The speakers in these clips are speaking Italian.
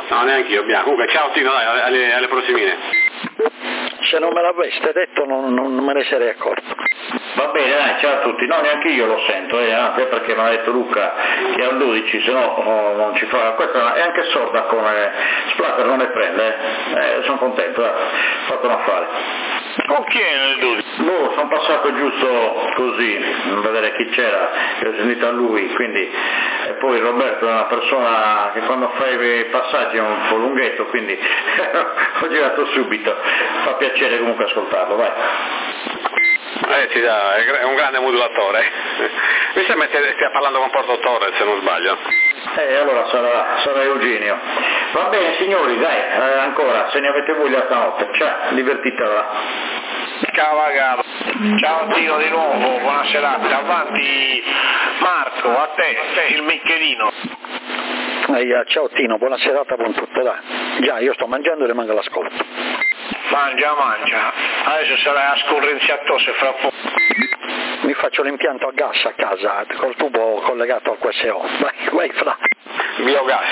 No, neanche io, bianco. Comunque, ciao Tino, dai, alle prossimine. Se non me l'aveste detto non me ne sarei accorto. Va bene, dai, ciao a tutti. No, neanche io lo sento, anche perché mi ha detto Luca che è al 12, se no non ci fa. Questa è anche sorda come Splatter, non ne prende, sono contento, ho fatto un affare. Con chi è nel 12? Boh, sono passato giusto così, a vedere chi c'era, che ho sentito a lui, quindi, e poi Roberto è una persona che quando fa i passaggi è un po' lunghetto, quindi ho girato subito, fa piacere comunque ascoltarlo, vai. Sì, è un grande modulatore. Mi sembra che stia parlando con Porto Torres, se non sbaglio. Allora sarà Eugenio. Va bene signori, dai, ancora, se ne avete voglia stanotte, ciao, divertitevi. Ciao, ciao Tino di nuovo, buona serata, avanti Marco, a te il Michelino. Ciao Tino, buona serata, buon tutto, dai. Già, io sto mangiando e rimango all'ascolto. Mangia, adesso sarai a scorrenziatose fra poco. Mi faccio l'impianto a gas a casa, col tubo collegato al QSO, vai fra. Biogas.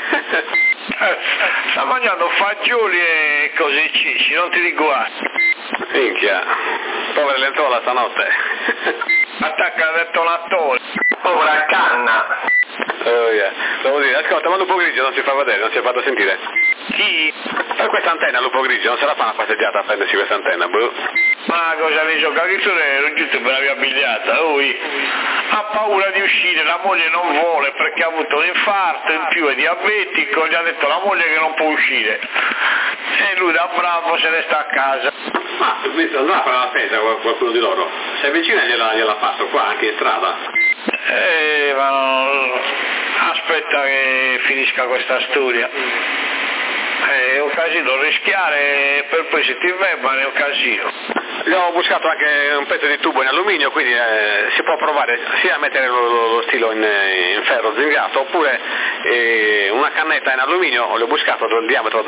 Sta mangiando fagioli e cose cici, non ti riguardi. Minchia, povere lenzuola stanotte. Attacca al detonatore, povera canna. Oh yeah. Devo dire, ascolta, ma Lupo Grigio non si fa vedere, non si è fatto sentire. Chi? Per questa antenna Lupo Grigio, non se la fa una passeggiata a prendersi questa antenna, boh. Ma cosa ne so, caghizzone, giusto per la mia bigliata, lui ha paura di uscire, la moglie non vuole perché ha avuto un infarto, in più è diabetico, gli ha detto la moglie che non può uscire. E lui da bravo se ne sta a casa. Ma andrà a fare la spesa qualcuno di loro? Se è vicina gliela passo qua, anche in strada. Ma no, aspetta che finisca questa storia. È un casino, rischiare per poi se ti verbano è un casino. Abbiamo buscato anche un pezzo di tubo in alluminio, quindi si può provare sia a mettere lo stilo in ferro zingato oppure una cannetta in alluminio, l'ho buscato il diametro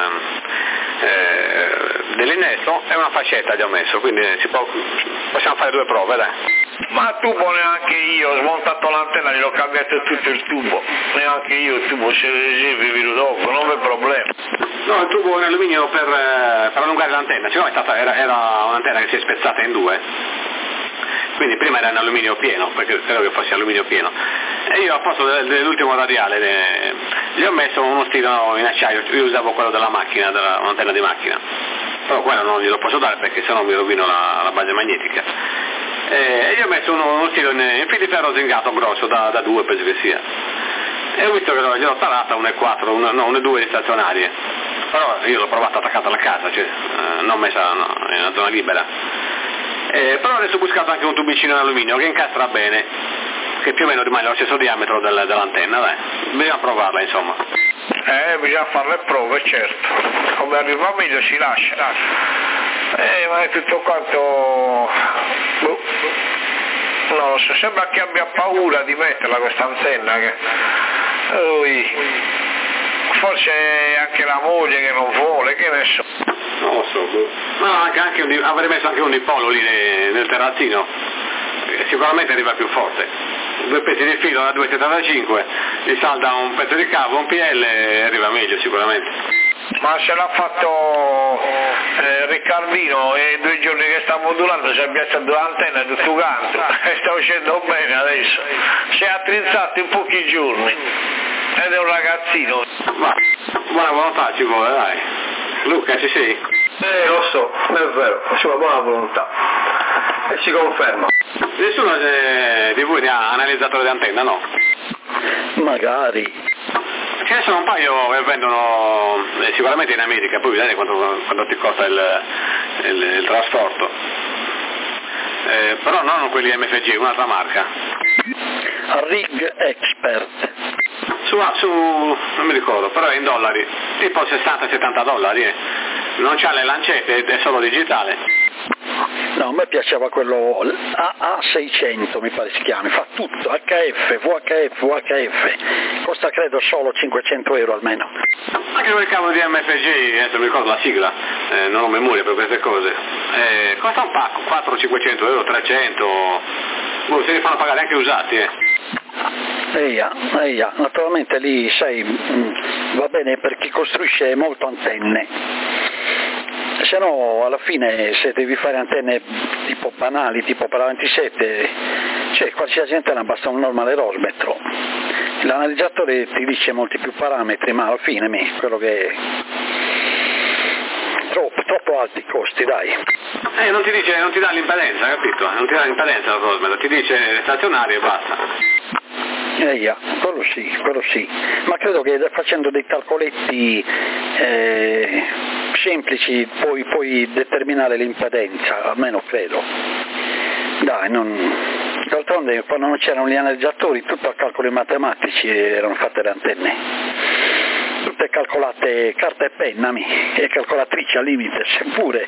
dell'innesto e una fascetta gli ho messo, quindi possiamo fare due prove, dai. Ma tubo neanche io, ho smontato l'antenna, gliel'ho cambiato tutto il tubo, neanche io il tubo se vi vedo dopo, non c'è problema. No, il tubo in alluminio per allungare l'antenna, cioè, era un'antenna che si è spezzata in due, quindi prima era in alluminio pieno, perché credo che fosse alluminio pieno, e io al posto dell'ultimo radiale gli ho messo uno stilo in acciaio, io usavo quello della macchina, un'antenna di macchina, però quello non glielo posso dare perché sennò mi rovino la base magnetica. E gli ho messo uno stilo in fil di ferro zingato grosso da 2 penso che sia, e ho visto che gliel'ho tarata 1,4, 1,2 di stazionarie, però io l'ho provata attaccata alla casa, cioè non messa in una zona libera, però adesso ho buscato anche un tubicino in alluminio che incastra bene, che più o meno rimane lo stesso diametro dell'antenna, dai, bisogna provarla insomma. Bisogna fare le prove, certo, come arriva meglio si lascia. Ma è tutto quanto, non lo so, sembra che abbia paura di metterla questa antenna, che forse è anche la moglie che non vuole, che ne so. Non lo so, ma avrei messo anche un dipolo lì nel terrazzino, sicuramente arriva più forte. 2 pezzi di filo da 2,75, gli salda un pezzo di cavo, un PL e arriva meglio sicuramente. Ma se l'ha fatto Riccardino e 2 giorni che sta modulando si è piazzato 2 antenne tutto canto e sta uscendo bene adesso, si è attrizzato in pochi giorni ed è un ragazzino. Ma buona volontà ci vuole, dai. Luca, ci sei? Lo so, è vero, c'è una buona volontà e si conferma. Nessuno di voi ne ha analizzato le antenne, no? Magari. Ce ne sono un paio che vendono sicuramente in America, poi vedete quanto ti costa il trasporto, però non quelli MFG, un'altra marca. Rig Expert. Non mi ricordo, però è in dollari, tipo $60-70, non c'ha le lancette, è solo digitale. No, a me piaceva quello AA600 mi pare si chiami, fa tutto, HF, VHF, costa credo solo 500 euro almeno. Anche quel cavo di MFG, adesso mi ricordo la sigla, non ho memoria per queste cose, costa un pacco, 400-500 euro, 300, se li fanno pagare anche usati. Naturalmente lì, sai, va bene per chi costruisce molto antenne, se no alla fine se devi fare antenne tipo banali, tipo per la 27, cioè qualsiasi antenna basta un normale rosmetro, l'analizzatore ti dice molti più parametri, ma alla fine quello che è troppo alti i costi, dai. Non ti dà l'impedenza, capito? Non ti dà l'impedenza il rosmetro, ti dice stazionario e basta. Quello sì, ma credo che facendo dei calcoletti semplici puoi determinare l'impedenza, almeno credo. Dai, d'altronde quando non c'erano gli analizzatori tutto a calcoli matematici erano fatte le antenne, tutte calcolate carta e penna e calcolatrici al limite, seppure.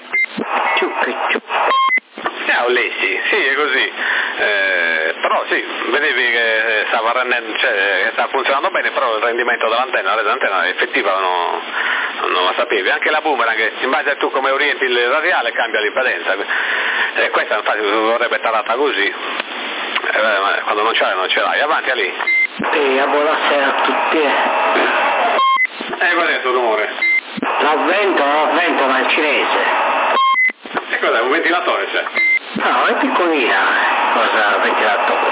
Ciao Lessi, sì è così, però sì, vedevi che stava funzionando bene, però il rendimento dell'antenna effettiva non la sapevi, anche la boomerang, in base a tu come orienti il radiale cambia l'impedenza, questa infatti vorrebbe tarata così, quando non ce l'hai, avanti a lì. Buonasera a tutti. Qual è il tuo rumore? L'avvento ma è cinese. E cos'è, un ventilatore c'è? No, è piccolina, cosa ventilatore.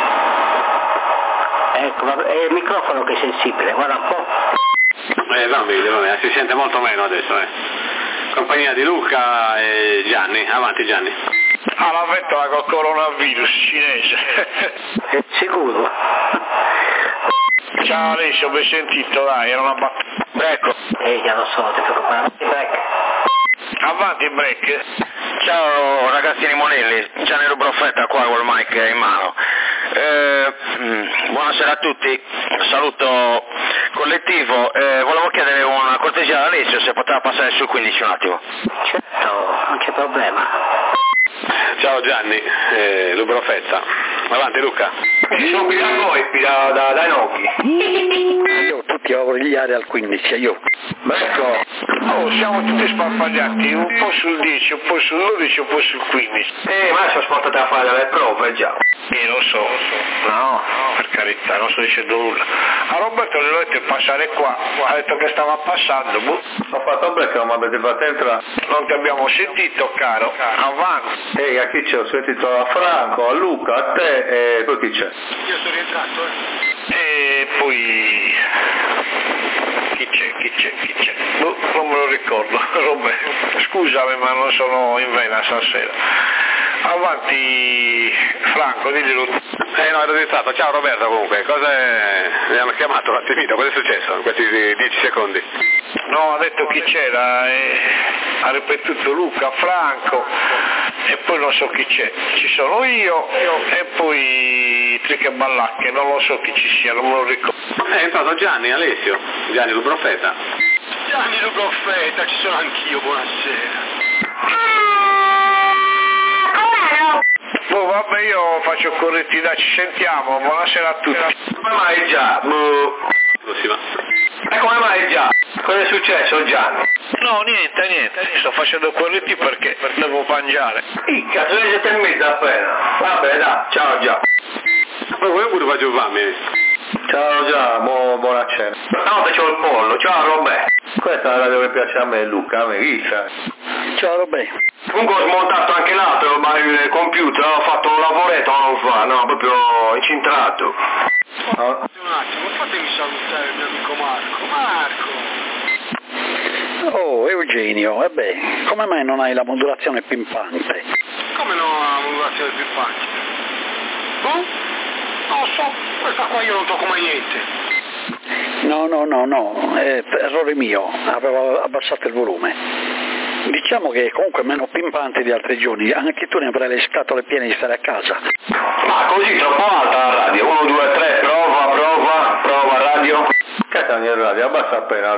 Ecco, è il microfono che è sensibile, guarda un po'. Va, si sente molto meno adesso, Compagnia di Luca e Gianni, avanti Gianni. L'avventola col coronavirus cinese. È sicuro? Ciao Alessio, ben sentito, dai, era una battuta. Ecco. Già lo so, ti preoccupare. Avanti break. Ciao ragazzini Monelli, Gianni Rubrofetta qua col mic in mano. Buonasera a tutti, saluto collettivo, volevo chiedere una cortesia ad Alessio se poteva passare sul 15 un attimo. Certo, non c'è problema. Ciao Gianni, Rubrofetta, avanti Luca. Sono qui da voi, dai Nochi. Io tutti a origliare al 15, io. Ecco, siamo tutti sparpagliati, un po' sul 10, un po' sul 12, un po' sul 15. Ma adesso aspettate a fare le prove già. Lo so. No, per carità, non sto dicendo nulla. A Roberto gli ho detto di passare qua, ha detto che stava passando. Ho fatto break, non mi avete fatto entrare. Non ti abbiamo sentito, caro. Avanti. A chi c'è? Ho sentito a Franco, a Luca, a te e poi chi c'è? Io sono rientrato, E poi... Chi c'è? Non me lo ricordo, Roberto. Scusami, ma non sono in vena stasera. Avanti Franco, diglielo. No, ero registrato. Ciao Roberto comunque, mi hanno chiamato un attimino, cosa è successo in questi 10 secondi? No, ha detto chi c'era, ha ripetuto Luca, Franco, e poi non so chi c'è. Ci sono io e poi Triche e Ballacche, non lo so chi ci sia, non me lo ricordo. È entrato Gianni Rubrofetta. Gianni Rubrofetta, ci sono anch'io, buonasera. Vabbè, io faccio correttità, ci sentiamo, buonasera a tutti. Come mai già? E come mai già? Cosa è successo Gianni? No, niente, sto facendo corretti perché devo mangiare. Cazzo, lei siete in mezzo appena. Vabbè, dai, ciao già. Ma voi pure faccio fame. Ciao già, buona cena. Stanotte c'ho il pollo, ciao Robè. Questa è la radio che piace a me Luca, a me chi sai? Ciao Robè. Comunque ho smontato anche l'altro, ma il computer, ho fatto un lavoretto, proprio incintrato. Un attimo, fatemi salutare il mio amico Marco. Oh Eugenio, come mai non hai la modulazione pimpante? Come non ho la modulazione pimpante? Non so, questa qua io non tocco mai niente. No, è errore mio, avevo abbassato il volume. Diciamo che è comunque meno pimpante di altri giorni, anche tu ne avrai le scatole piene di stare a casa. Ma così troppo alta la radio, 1, 2, 3, prova radio. Che tagli il radio, abbassa appena.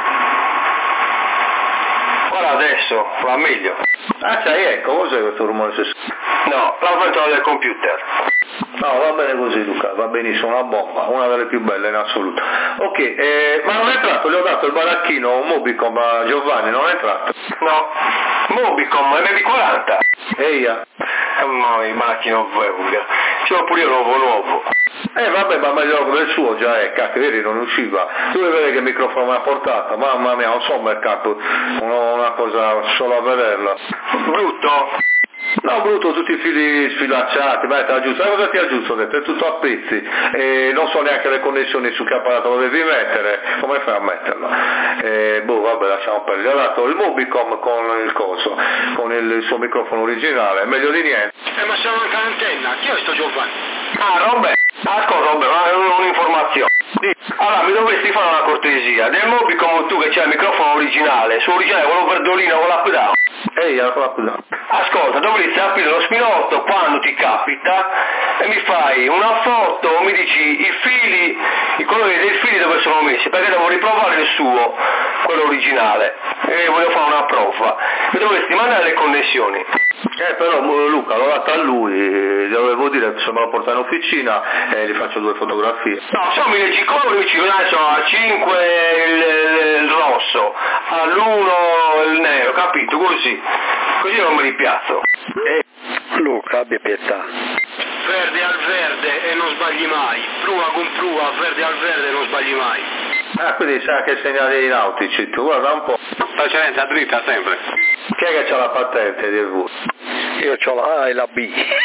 Guarda adesso, va meglio. Sai, ecco, cos'è questo rumore? No, l'avventura del computer. No, va bene così Luca, va benissimo, una bomba, una delle più belle in assoluto. Ok, ma non è entrato, gli ho dato il baracchino, un Mobicom a Giovanni, non è entrato? No, Mobicom, MB40. Eia. No, il baracchino Veuga. Ci ho pure io nuovo. Vabbè, ma meglio del suo già è, cacchio, ieri non usciva. Tu vuoi vedere che microfono ha portato? Mamma mia, non so mercato, una cosa solo a vederla. Brutto? No, brutto, tutti i fili sfilacciati, vai, ti aggiusto. Cosa ti aggiusto? Ho detto, è tutto a pezzi, e non so neanche le connessioni su che apparato lo devi mettere, come fai a metterlo? Vabbè, lasciamo perdere. Ho dato il Mobicom con il coso, con il suo microfono originale, meglio di niente. Ma c'è anche l'antenna, chi è sto Giovanni? Ah, Roberto, ascolta Roberto, ma è un'informazione. Allora, mi dovresti fare una cortesia, del Mobicom tu che c'è il microfono originale, su originale quello verdolino con l'up down. Con l'up down. Ascolta, dovresti aprire lo spinotto quando ti capita e mi fai una foto, mi dici i fili, i colori dei fili dove sono messi, perché devo riprovare il suo, quello originale, e voglio fare una prova. Mi dovresti mandare le connessioni. Però Luca, l'ho data a lui, gli dovevo dire se me lo porta in officina e gli faccio 2 fotografie. No, se mi leggi i colori ci adesso a 5 il rosso, all'1 il nero, capito? Così non mi ripiazzo. Luca, abbia pietà. Verde al verde e non sbagli mai, prua con prua, verde al verde e non sbagli mai. Quindi sai anche segnali nautici, tu guarda un po'. Precedenza dritta sempre. Chi è che c'ha la patente di EV? Io ho la A e la B.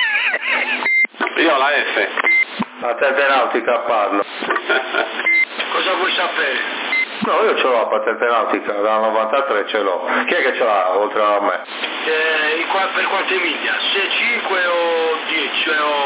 Io ho la F. Patente nautica parlo. Cosa vuoi sapere? No, io ce l'ho la patente nautica, dal 93 ce l'ho. Chi è che ce l'ha oltre a me? Per quante miglia? Se 5 o 10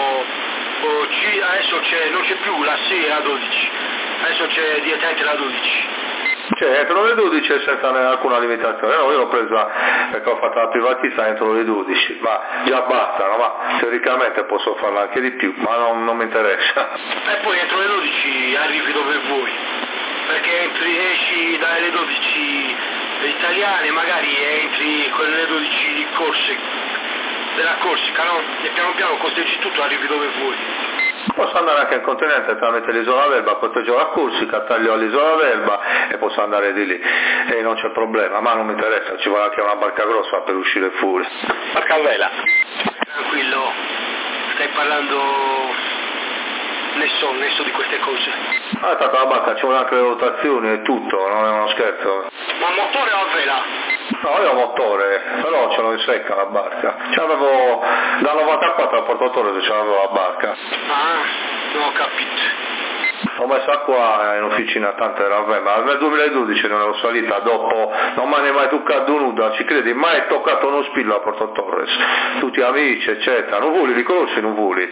o C, adesso non c'è più la 6 e la 12, adesso c'è direttamente la 12. Cioè entro le 12 senza alcuna limitazione, no, io l'ho presa perché ho fatto la privatista entro le 12, ma già bastano, ma teoricamente posso farla anche di più, ma non mi interessa. E poi entro le 12 arrivi dove vuoi, perché esci dalle 12 italiane, magari entri con le 12 della Corsica, no? E piano piano costeggi tutto e arrivi dove vuoi. Posso andare anche in continente tramite l'isola Verba, proteggo la Corsica, taglio all'isola Verba e posso andare di lì e non c'è problema, ma non mi interessa, ci vuole anche una barca grossa per uscire fuori. Barca a vela. Tranquillo, stai parlando, ne so di queste cose. Tanto la barca ci vuole anche le rotazioni e tutto, non è uno scherzo. Ma motore o a vela? No, io ho motore, però ce l'ho in secca la barca. C'avevo dal 94 al portatore ce l'avevo la barca. Ah, non ho capito. L'ho messa qua in officina tante robe, ma nel 2012 non ero salita, dopo non mi è mai toccato nuda, ci credi? Mai toccato uno spillo a Porto Torres, tutti amici eccetera. Nuvoli, li conosci Nuvoli?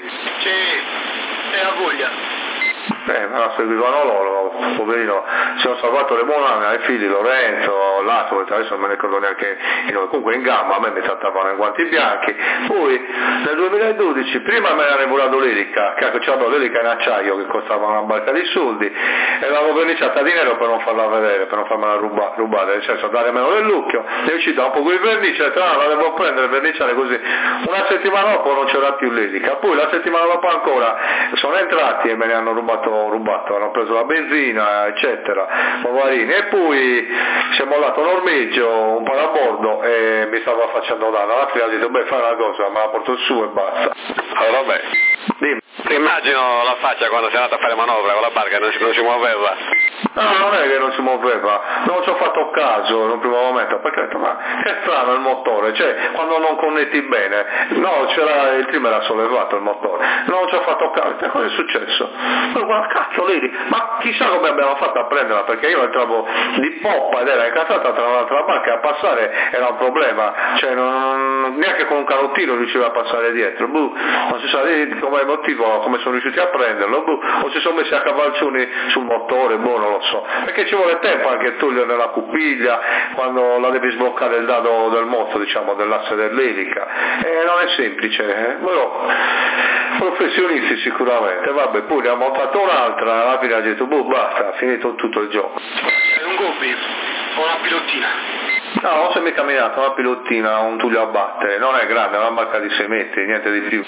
Sì, è a voglia. Me la seguivano loro, poverino, si sono salvato le buone ai figli, Lorenzo, Lato, adesso non me ne ricordo neanche i nomi, comunque in gamba a me mi trattavano in guanti bianchi, poi nel 2012 prima me l'hanno regolato l'elica, cacchio c'avevo l'elica in acciaio che costava una barca di soldi e l'avevo verniciata di nero per non farla vedere, per non farmela rubare, nel senso dare meno dell'ucchio, è uscita un po' con il vernice, la devo prendere, verniciare così, una settimana dopo non c'era più l'elica, poi la settimana dopo ancora sono entrati e me ne hanno rubato, hanno preso la benzina eccetera, poverini, e poi si è mollato un ormeggio, un parabordo e mi stava facendo danno, alla fine ha detto beh fai una cosa, me la porto su e basta. Allora vabbè, Dimmi. ti immagino la faccia quando sei andato a fare manovra con la barca e non si muoveva. No, non è che non si muoveva, non ci ho fatto caso in un primo momento, perché ho detto ma che strano il motore, cioè quando non connetti bene, no il trim era sollevato il motore, non ci ho fatto caso, cosa è successo? Ma cazzo lì, ma chissà come abbiamo fatto a prenderla, perché io entravo di poppa ed era incastrata tra l'altra barca e a passare era un problema, cioè neanche con un canottino riusciva a passare dietro, non si sa come motivo, come sono riusciti a prenderlo, o si sono messi a cavalcioni sul motore, non lo so, perché ci vuole tempo anche a togliere la cupiglia quando la devi sbloccare il dado del moto, diciamo, dell'asse dell'elica, non è semplice, però professionisti sicuramente, vabbè, poi ne ha montato un'altra, alla fine ha detto basta, ha finito tutto il gioco. È un gobi o una pilottina? No, non si è mica camminato, una pilottina, un tullio a battere, non è grande, è una barca di 6 metri, niente di più.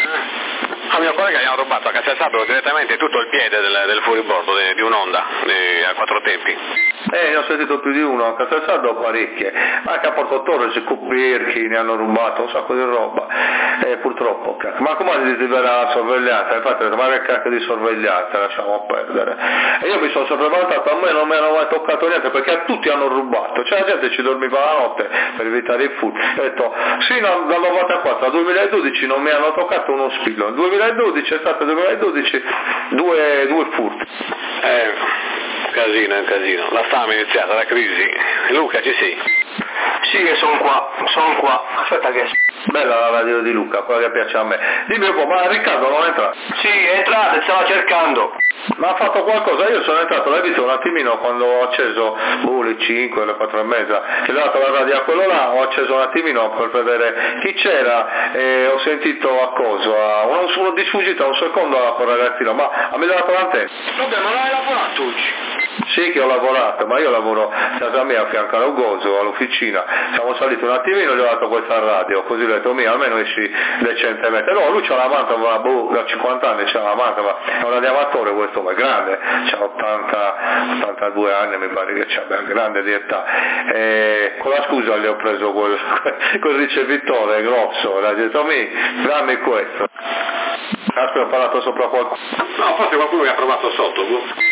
A mio collega gli hanno rubato a Castel Sabro direttamente tutto il piede del fuoribordo di un'Honda a 4 tempi. Ne ho sentito più di uno, a Castelsaldo parecchie, anche a Porto Torres, Copierchi, ne hanno rubato un sacco di roba, purtroppo, ma come si libera la sorveglianza? Infatti, ma che cacchio di sorveglianza, lasciamo perdere. E io mi sono sempre vantato, a me non mi hanno mai toccato niente, perché a tutti hanno rubato, cioè la gente ci dormiva la notte per evitare i furti. Ho detto, sì, dal 94 al 2012 non mi hanno toccato uno spillo, nel 2012 è stato il 2012 due furti. Casino, è un casino. La fame è iniziata, la crisi. Luca, ci sei? Sì, che sono qua. Aspetta che... Bella la radio di Luca, quella che piace a me. Dimmi un po', ma Riccardo non è entrato? Sì, è entrato e stava cercando. Ma ha fatto qualcosa? Io sono entrato, l'hai visto un attimino quando ho acceso le 5, le 4 e mezza, che ho dato la radio a quello là, ho acceso un attimino per vedere chi c'era e ho sentito a cosa, uno di sfuggita un secondo a quel ragazzino, ma ha mi dato l'antenna. Vabbè, ma non hai lavorato oggi? Sì che ho lavorato, ma io lavoro a casa mia a fianco a Ugoso, all'officina, siamo saliti un attimino e gli ho dato questa radio, così ho detto almeno esci decentemente. No, lui c'ha la mantova, da 50 anni c'ha la mantova, è un radioamatore questo, ma è grande, c'ha 82 anni mi pare che c'ha, ben grande di età. Con la scusa gli ho preso quel ricevitore grosso, l'ha detto dammi questo. Aspetta, ho parlato sopra qualcuno. No, forse qualcuno mi ha provato sotto.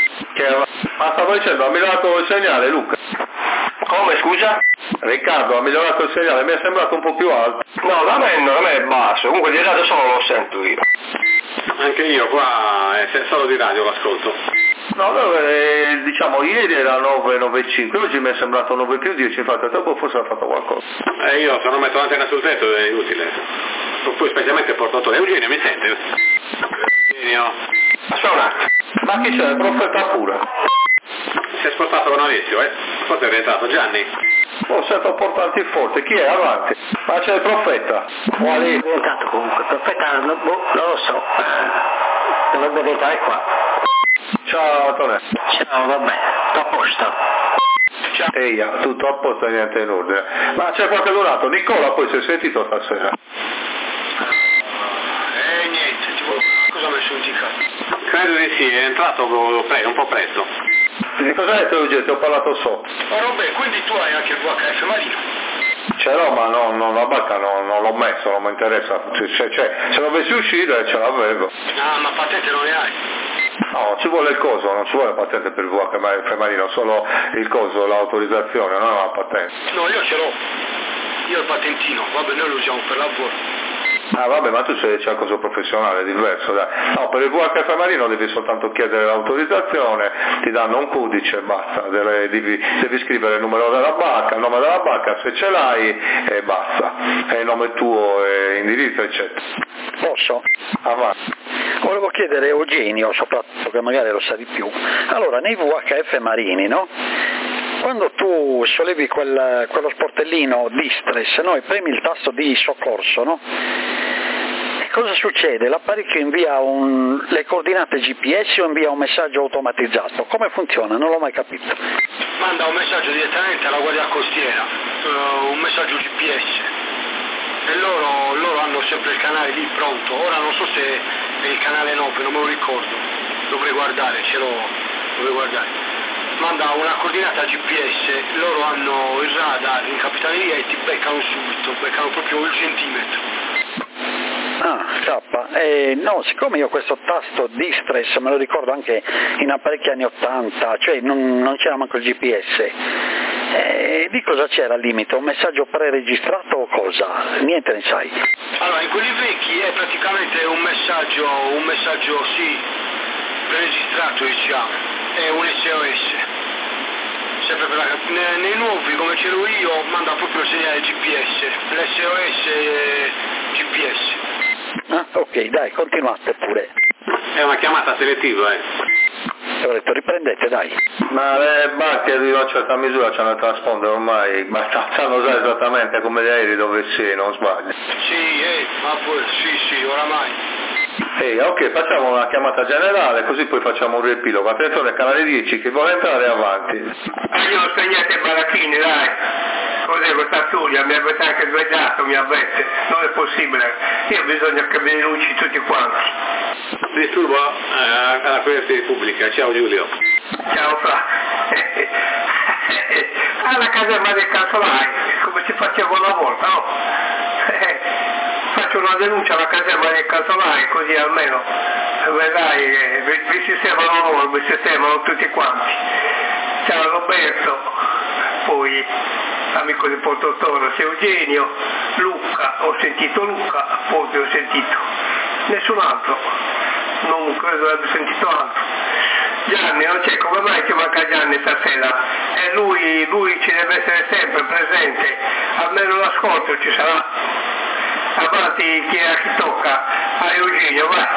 Ma stavo dicendo, ha migliorato il segnale, Luca? Come, scusa? Riccardo, ha migliorato il segnale, mi è sembrato un po' più alto. No, da me è basso, comunque di radio solo lo sento io. Anche io qua è solo di radio l'ascolto. No, diciamo ieri era 9,95, oggi mi è sembrato 9+10, infatti dopo forse ha fatto qualcosa. Io se non metto l'antenna sul tetto è inutile. Poi specialmente il portatore. Eugenio mi sente? Eugenio. Aspetta un attimo. Ma chi c'è? Il profeta pure. Si è spostato con Alessio, Forse è rientrato Gianni. Oh, sento portanti forte, chi è? Avanti. Ma c'è il profeta. Quale? È diventato comunque, il profeta non lo so. Dovrebbe diventare qua. Ciao Antonio. Ciao, vabbè, sto a posto. Ciao. Eia, tutto a posto e niente in ordine. Ma c'è qualche donato? Nicola poi si è sentito stasera? Niente, cosa mi hai sentito? Credo di sì, è entrato un po' presto. Di cosa hai detto Eugenio? Ti ho parlato sotto. Ma vabbè, quindi tu hai anche il VHF Marino? Ce l'ho, ma la bacca non l'ho messo, non mi interessa. Se dovessi uscire ce l'avevo. Ah, ma patente non ne hai? No, ci vuole il coso, non ci vuole patente per il VHF Marino, solo il coso, l'autorizzazione, non la patente. No, io ce l'ho. Io il patentino, vabbè, noi lo usiamo per lavoro. Ah vabbè, ma tu c'è il coso professionale, è diverso, dai. No, per il VHF Marino devi soltanto chiedere l'autorizzazione, ti danno un codice e basta, devi scrivere il numero della bacca, il nome della bacca, se ce l'hai e basta, e il nome tuo, e indirizzo, eccetera. Posso? Avanti. Volevo chiedere a Eugenio, soprattutto che magari lo sa di più, allora nei VHF marini, no? Quando tu sollevi quello sportellino distress, no? E premi il tasto di soccorso, no? E cosa succede? L'apparecchio invia le coordinate GPS o invia un messaggio automatizzato? Come funziona? Non l'ho mai capito. Manda un messaggio direttamente alla Guardia Costiera, un messaggio GPS. E loro hanno sempre il canale lì pronto. Ora non so se è il canale 9, non me lo ricordo. Dovrei guardare, dovrei guardare. Manda una coordinata GPS, loro hanno il radar in capitaneria e ti beccano subito, beccano proprio il centimetro. Ah, K. No, siccome io questo tasto distress me lo ricordo anche in apparecchi anni 80, cioè non c'era manco il GPS. Di cosa c'era al limite? Un messaggio preregistrato o cosa? Niente ne sai. Allora, in quelli vecchi è praticamente un messaggio sì, preregistrato diciamo. È un SOS. Sempre nei nuovi, come c'ero io, manda proprio il segnale GPS, l'SOS e GPS. Ah, ok, dai, continuate pure. È una chiamata selettiva, Ho detto, riprendete, dai. Ma le bacche di una certa misura c'hanno il transponder ormai, ma sanno già esattamente come gli aerei dove sei, non sbaglio. Sì, ma poi, sì, oramai. Ok, facciamo una chiamata generale, così poi facciamo un riepilogo. Attenzione, canale 10, chi vuole entrare avanti. Io spegnete i barattini, dai. Cos'è questa Giulia? Mi avete anche svegliato, mi avete. Non è possibile. Io ho bisogno che mi luci tutti quanti. Disturbo alla Corriere Pubblica. Ciao Giulio. Ciao Fra. alla caserma del calzolai, come si faceva una volta, no? Faccio una denuncia alla caserma del calzolai, così almeno vedrai, vi sistemano loro, vi sistemano tutti quanti. Ciao Roberto, poi amico di Porto Toro, c'è Eugenio, Luca, ho sentito Luca, poi ho sentito nessun altro, non credo abbia sentito altro. Gianni non c'è, come mai ci manca Gianni stasera? E lui ci deve essere sempre presente, almeno l'ascolto ci sarà. Avanti chi tocca, a Eugenio, vai.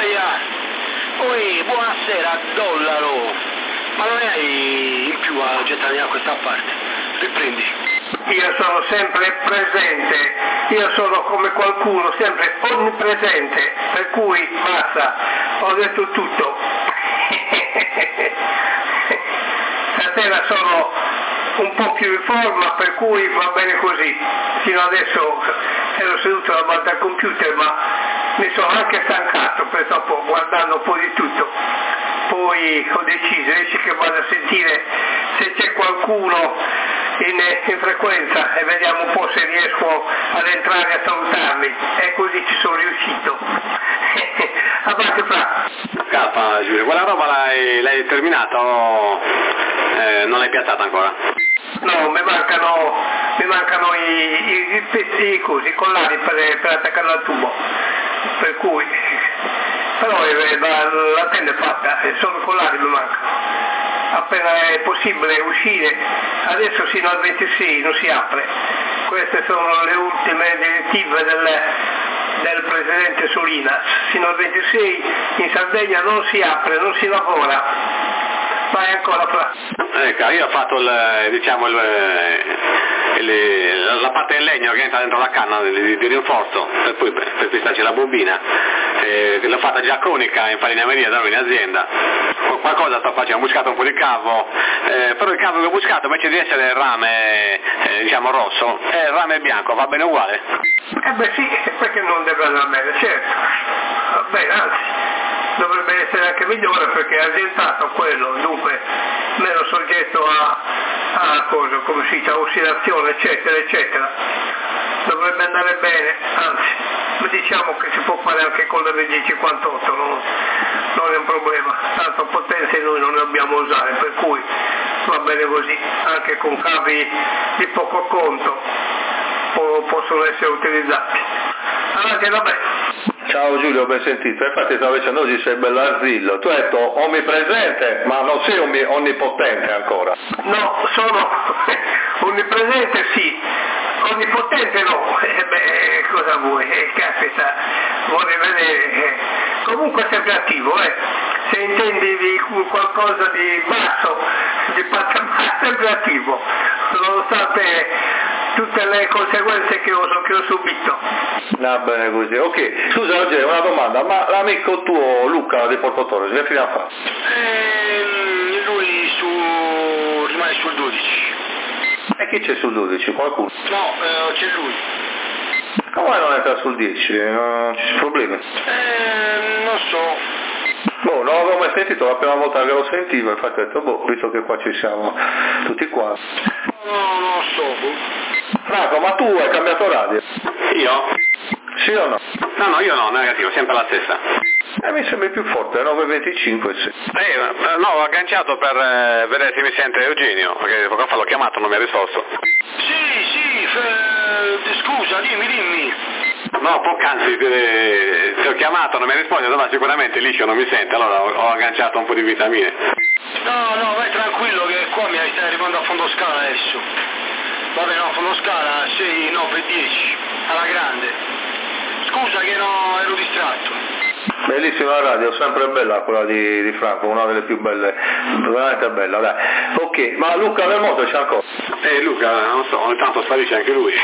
Buonasera, Dollaro, ma non hai in più a gettare a questa parte? Riprendi. Io sono sempre presente, io sono come qualcuno, sempre onnipresente, per cui basta, ho detto tutto. Stasera sono un po' più in forma, per cui va bene così. Fino adesso ero seduto davanti al computer, ma mi sono anche stancato, per dopo guardando un po' di tutto. Poi ho deciso che vado a sentire se c'è qualcuno in frequenza e vediamo un po' se riesco ad entrare a salutarli, e così ci sono riuscito. Avanti Fra. Calma Giulio, quella roba l'hai terminata o non l'hai piazzata ancora? No, mi mancano i pezzi, i collari per attaccare al tubo, per cui però l'antenna è fatta, solo i collari mi mancano. Appena è possibile uscire, adesso sino al 26 non si apre. Queste sono le ultime direttive del presidente Solinas. Fino al 26 in Sardegna non si apre, non si lavora. Vai ancora Fra. Ecco, io ho fatto la parte in legno che entra dentro la canna di rinforzo, per pistarci la bobina, l'ho fatta già cronica in falegname da noi in azienda. Qualcosa sto facendo, ho buscato un po' di cavo, però il cavo che ho buscato invece di essere il rame rosso, è il rame bianco, va bene uguale? Beh sì, perché non deve andare bene, certo. Va bene, anzi, dovrebbe essere anche migliore perché è argentato quello, dunque meno soggetto a cosa, come si dice, a ossidazione, eccetera, eccetera. Dovrebbe andare bene, anzi, diciamo che si può fare anche con l'RG58, non è un problema, tanto potenza noi non ne dobbiamo usare, per cui va bene così, anche con cavi di poco conto possono essere utilizzati. Avanti, vabbè. Ciao Giulio, ben sentito. Infatti stavo dicendo oggi sei bell'arzillo. Tu hai detto onnipresente, ma non sei onnipotente ancora. No, sono onnipresente sì, onnipotente no. Cosa vuoi? Caspita, vorrei vedere. Comunque è sempre attivo, Se intendi di qualcosa di basso, di sempre attivo, nonostante tutte le conseguenze che ho subito. Va bene così, ok. Scusa oggi una domanda, ma l'amico tuo Luca di Porto Toro, che fine fa? Lui rimane sul 12. E chi c'è sul 12? Qualcuno? No, c'è lui. Come non entra sul 10? Non ci sono problemi? Non so. Non l'avevo mai sentito, la prima volta che lo sentivo, infatti ho detto, visto che qua ci siamo tutti qua. No, non so. Franco, ma tu hai cambiato radio? Io? Sì o no? No, io no, negativo, sempre la stessa. Mi sembra più forte, 9.25 sì. No, ho agganciato per vedere se mi sente Eugenio, perché poco fa l'ho chiamato, non mi ha risposto. Sì, scusa, dimmi. No, poc'anzi ti ho chiamato, non mi ha risposto, ma sicuramente liscio non mi sente, allora ho agganciato un po' di vitamine. No, vai tranquillo che qua mi stai arrivando a fondo scala adesso. Vabbè no, fondo scala 6, 9, 10, alla grande. Scusa che no, ero distratto. Bellissima radio, sempre bella quella di Franco, una delle più belle, veramente bella, dai. Ok, ma Luca del Moto c'è ancora? Luca, non so, ogni tanto sparisce anche lui.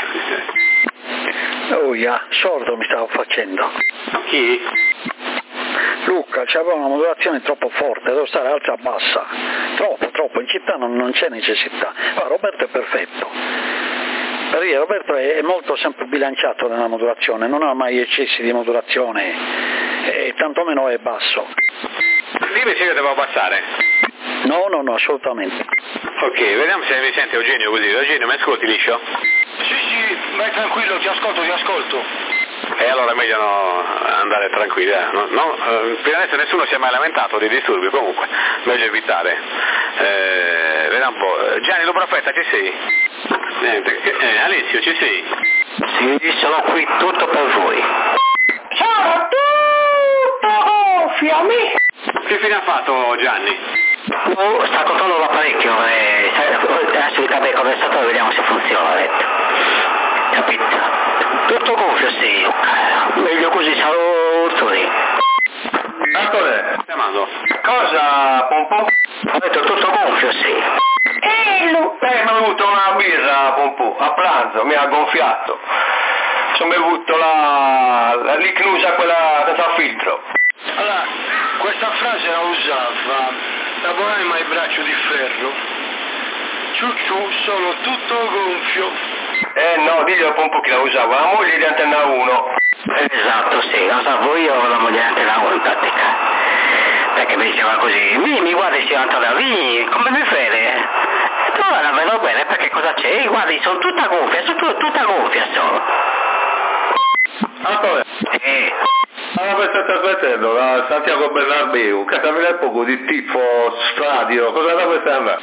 Sordo mi stavo facendo. Chi? Luca, c'aveva una modulazione troppo forte, devo stare alta e bassa. Troppo, in città non c'è necessità. Ma Roberto è perfetto. Perché Roberto è molto sempre bilanciato nella modulazione, non ha mai eccessi di modulazione, e tantomeno è basso. Dimmi se io devo abbassare. No, assolutamente. Ok, vediamo se mi sente Eugenio così. Eugenio, mi ascolti liscio? Sì, vai tranquillo, ti ascolto. E allora è meglio andare tranquilli, fino adesso nessuno si è mai lamentato di disturbi, comunque, meglio evitare. Vediamo un po'. Gianni Lo Profeta, ci sei? Niente. Alessio, ci sei? Sì, sono qui, tutto per voi. Sono tutto gonfio, Che fine ha fatto Gianni? Sta controllando l'apparecchio e adesso vi cambia il condensatore e vediamo se funziona, capito? Tutto gonfio, sì, meglio così, saluto lì. Antonè, Chiamando? Cosa, Pompo? Ho detto tutto gonfio, sì. Mi ha bevuto una birra, Pompo, a pranzo, mi ha gonfiato. Sono bevuto la licnusa, quella senza filtro. Allora, questa frase la usava Abramo ai braccio di ferro. Ciucciù, sono tutto gonfio. No, diglielo Pompo chi la usava, la moglie di Antenna 1. Esatto, sì, la usavo io, la moglie di Antenna 1 in pratica. Perché mi diceva così, mi guardi signor Antonio, come mi fede? Allora la vedo bene, perché cosa c'è? Guardi, sono tutta gonfia, sono. Antonè. Allora stai trasmettendo la Santiago Bernabéu, capami un poco di tifo, stadio, cosa da questa andare?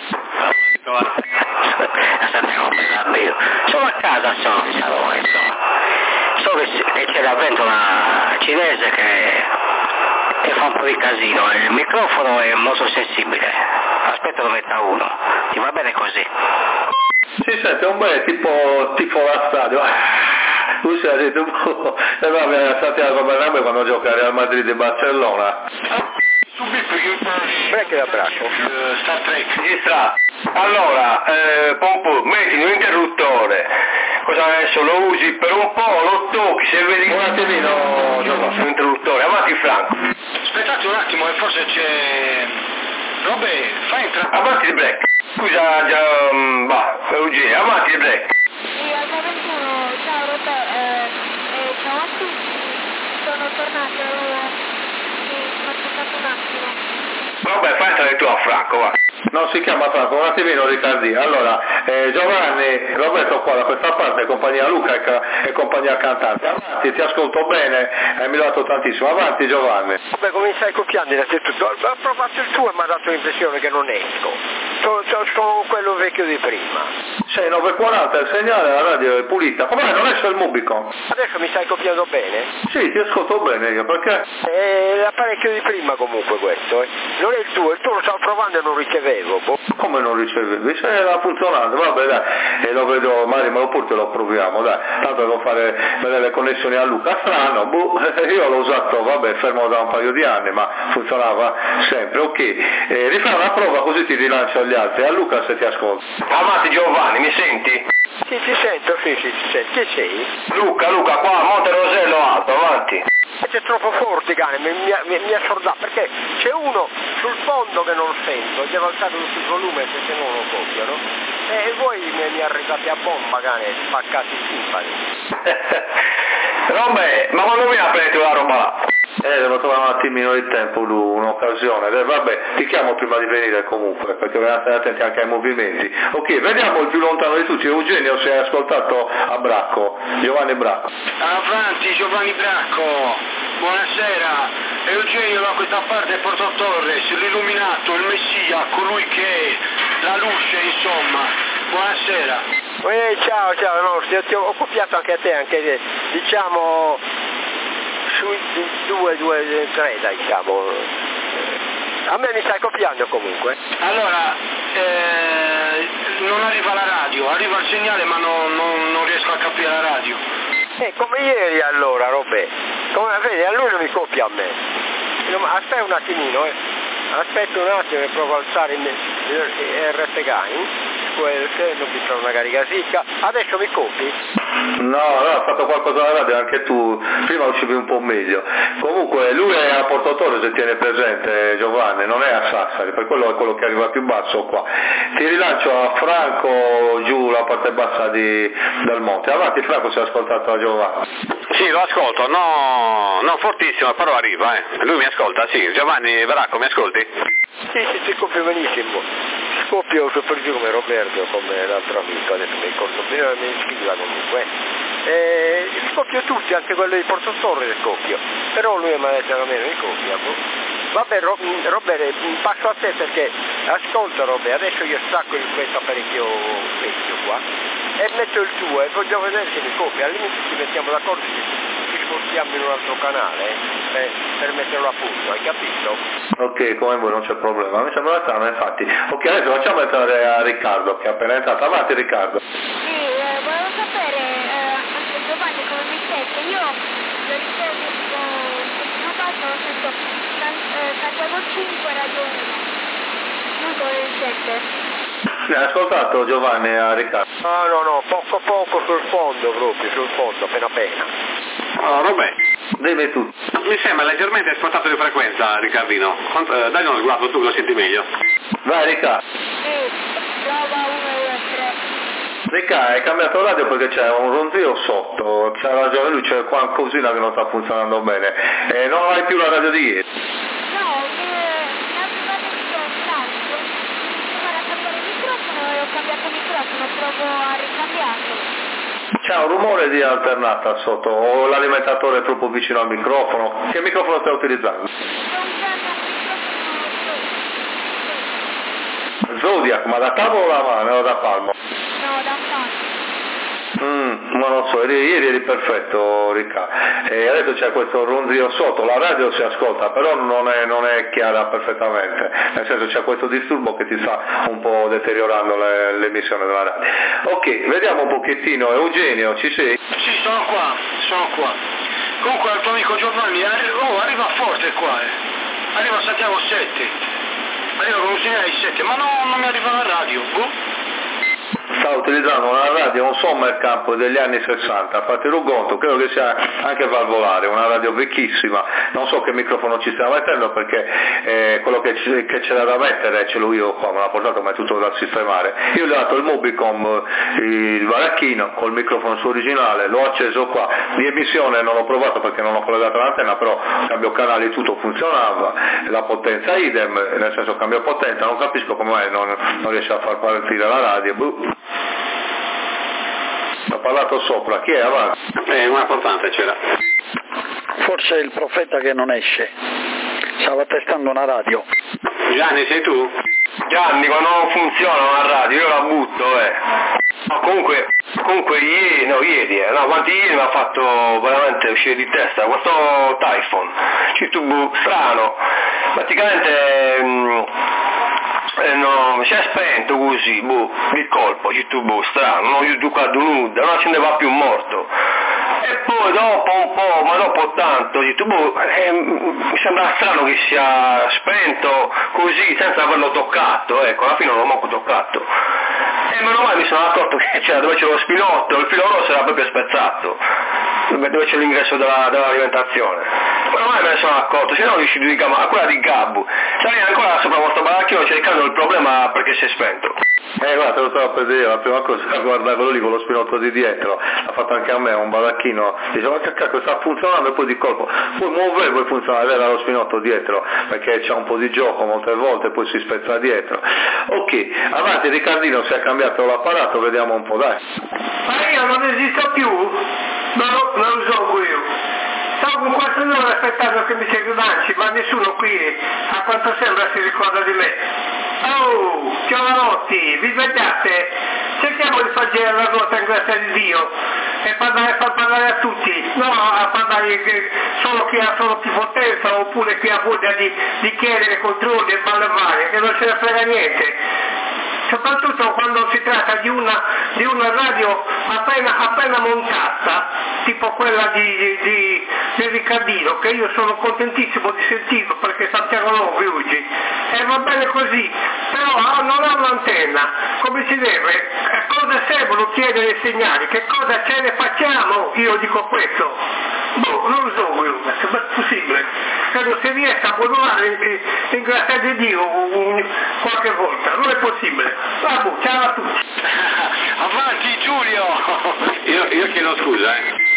La Santiago Bernabéu, sono a casa, so che c'è da ventola cinese che fa un po' di casino, il microfono è molto sensibile, aspetta lo metta uno, ti va bene così? Si sente un bel tipo tifo da stadio. Tu sei detto un po', e va bene, Santiago Bernabéu quando gioca Real Madrid e Barcellona. Break da braccio. Star Trek. Registrato. Allora, Pompo, metti un interruttore, cosa adesso lo usi per un po', lo tocchi, se vedi Un attimino, Giovanni. un interruttore, avanti Franco. Aspettate un attimo, forse c'è... Robè, fai entrare... Avanti il break. Scusa, Eugenio, avanti il break. Sì, al 91, ciao Robè, ciao a tutti, sono tornato, mi ho aspettato un attimo. Vabbè, fai entrare tu a Franco, va. Non si chiama Franco, un attimino Riccardi. Allora, Giovanni, Roberto qua da questa parte, compagnia Luca e compagnia Cantante. Avanti, ti ascolto bene, hai migliorato tantissimo. Avanti Giovanni. Vabbè, come stai copiando innanzitutto? Ho provato il tuo e mi ha dato l'impressione che non esco. Sono quello vecchio di prima. 6940, il segnale, la radio è pulita. Come non esce il Mubico? Adesso mi stai copiando bene? Sì, ti ascolto bene io, perché? È l'apparecchio di prima comunque questo, Non è il tuo lo stavo provando e non ricevevo. Come non ricevevi? Se era funzionante, vabbè dai, e lo vedo, magari me lo porto e lo proviamo, dai. Tanto devo fare vedere le connessioni a Luca, strano, io l'ho usato, vabbè, fermo da un paio di anni, ma funzionava sempre, ok. Rifai una prova così ti rilancio agli altri, a Luca se ti ascolto. Avanti Giovanni, mi senti? Sì, ti sento, sì, ti sento. Chi sei? Luca, qua, Monte Rosello Alto, avanti. C'è troppo forte, cane, mi ha sordato, perché c'è uno sul fondo che non sento, devo alzare tutto il volume perché non lo copiano, e voi mi arrivate a bomba, cane, spaccati i timpani. Vabbè, ma quando mi aprite la roba là? Devo trovare un attimino di tempo, un'occasione. Vabbè, ti chiamo prima di venire comunque, perché dobbiamo stare attenti anche ai movimenti. Ok, vediamo il più lontano di tutti. Eugenio, si è ascoltato a Bracco, Giovanni Bracco. Avanti Giovanni Bracco, buonasera. Eugenio da questa parte Porto Torres, l'illuminato, il Messia, colui che è la luce, insomma. Buonasera. Ciao, no, ti ho copiato anche a te, anche diciamo sui 2-3, diciamo. A me mi stai copiando comunque. Allora, non arriva la radio, arriva il segnale ma non riesco a capire la radio. Come ieri allora, Robè. Come vedi, a lui non mi copia a me. Aspetta un attimino, Aspetta un attimo e provo a alzare il RFGain. Non mi trovo una carica secca. Adesso mi copi? No, ha fatto qualcosa alla radio, anche tu prima uscivi un po' meglio. Comunque lui è a Porto Torres, se tiene presente Giovanni, non è a Sassari, per quello è quello che arriva più basso qua. Ti rilancio a Franco giù la parte bassa del monte. Avanti Franco, si è ascoltato a Giovanni. Sì, lo ascolto, no, non fortissimo, però arriva, Lui mi ascolta, sì. Giovanni Veracco, mi ascolti? Sì, si scoppia benissimo. Scoppio soprattutto come Roberto, come l'altro amico, adesso mi ricordo bene, mi scriva comunque. Scoppio tutti, anche quello di Porto Torre scoppio, però lui mi ha detto meno di coppia. Vabbè Robert, passo a te perché ascolta Robert, adesso io stacco questo apparecchio vecchio qua e metto il tuo e voglio vedere se mi copia, al limite ci mettiamo d'accordo ci spostiamo in un altro canale per metterlo a punto, hai capito? Ok, come voi non c'è problema, mi sembra strano infatti. Ok, adesso facciamo entrare a Riccardo che è appena entrato, avanti Riccardo. Sì, volevo sapere anche Giovanni come mi sente, io lo ricevo settimana passata, ho sentito Santiago 5 Radio 1, non come mi sente? Hai ascoltato Giovanni a Riccardo? No, poco sul fondo proprio, sul fondo, appena. Oh, vabbè. Dimmi tu. Mi sembra leggermente spostato di frequenza, Riccardino. Dai uno sguardo tu che lo senti meglio. Vai Riccardo. Sì, prova 1, 2, 3. Riccardo, hai cambiato radio perché c'è un ronzio sotto, c'ha ragione lui, c'è qualcosina che non sta funzionando bene. E non hai più la radio di ieri. No, mi ha provato il carico, mi va a cambiare il microfono e ho cambiato il microfono, provo a ricambiarlo. C'è un rumore di alternata sotto, o l'alimentatore è troppo vicino al microfono. Che microfono stai utilizzando? Zodiac, ma da tavolo o da mano o da palmo? No, da palmo. Ma non so, ieri eri perfetto Riccardo, e adesso c'è questo ronzio sotto, la radio si ascolta però non è chiara perfettamente, nel senso c'è questo disturbo che ti sta un po' deteriorando l'emissione della radio. Ok, vediamo un pochettino, Eugenio, ci sei? Sì, sono qua. Comunque il tuo amico Giovanni arriva forte qua, arriva a Santiago 7, arriva con un segnale 7, ma non mi arriva la radio, Sta utilizzando una radio, un Sommercamp degli anni 60, fate un conto, credo che sia anche valvolare, una radio vecchissima, non so che microfono ci stiamo mettendo perché quello che c'era da mettere ce l'ho io qua, me l'ha portato ma è tutto da sistemare. Io gli ho dato il Mobicom, il varacchino col microfono suo originale, l'ho acceso qua, di emissione non l'ho provato perché non ho collegato l'antenna, però cambio canali, tutto funzionava, la potenza idem, nel senso cambio potenza, non capisco come non riesce a far partire la radio. Ho parlato sopra, chi è avanti? Una portante c'era. Forse il profeta che non esce, stava testando una radio. Gianni, sei tu? Gianni, quando non funziona una radio io la butto, No, comunque ieri mi ha fatto veramente uscire di testa questo Typhoon, strano, praticamente si è spento così, di colpo, strano, non accendeva più morto. E poi dopo un po', ma dopo tanto, mi sembra strano che sia spento così senza averlo toccato, alla fine non l'ho manco toccato. E meno male mi sono accorto che dove c'è lo spinotto, il filo rosso era proprio spezzato, dove c'è l'ingresso dell'alimentazione. Meno male me ne sono accorto, se no riuscito di chiamare quella di Gabbu. Sarei ancora sopra questo baracchino cercando il problema perché si è spento. Guarda, lo stavo per dire, la prima cosa è guardarlo lì con lo spinotto di dietro, l'ha fatto anche a me, un baracchino, diceva che cacchio sta funzionando e poi di colpo, poi muovevo e funzionava, era lo spinotto dietro, perché c'è un po' di gioco molte volte, poi si spezza dietro. Ok, avanti Riccardino, si è cambiato l'apparato, vediamo un po', dai. Ma io non esisto più, non lo so io. Stavo con 4 ore aspettando che mi seguanci, ma nessuno qui, a quanto sembra, si ricorda di me. Oh, Giovanotti, vi svegliate? Cerchiamo di far girare la ruota in grazia di Dio e far parlare a tutti, no a parlare solo chi ha solo più potenza oppure chi ha voglia di chiedere controlli e palle varie, che non ce ne frega niente. Soprattutto quando si tratta di una radio appena montata, tipo quella di Riccardino, che io sono contentissimo di sentirlo perché Santiago non oggi, e va bene così, però non ha un'antenna, come si deve, cosa servono chiedere i segnali, che cosa ce ne facciamo, io dico questo. Non lo so, ma è possibile. Credo se riesce a modulare in grazia di Dio qualche volta, non è possibile. Ciao a tutti. Avanti Giulio! Io chiedo scusa,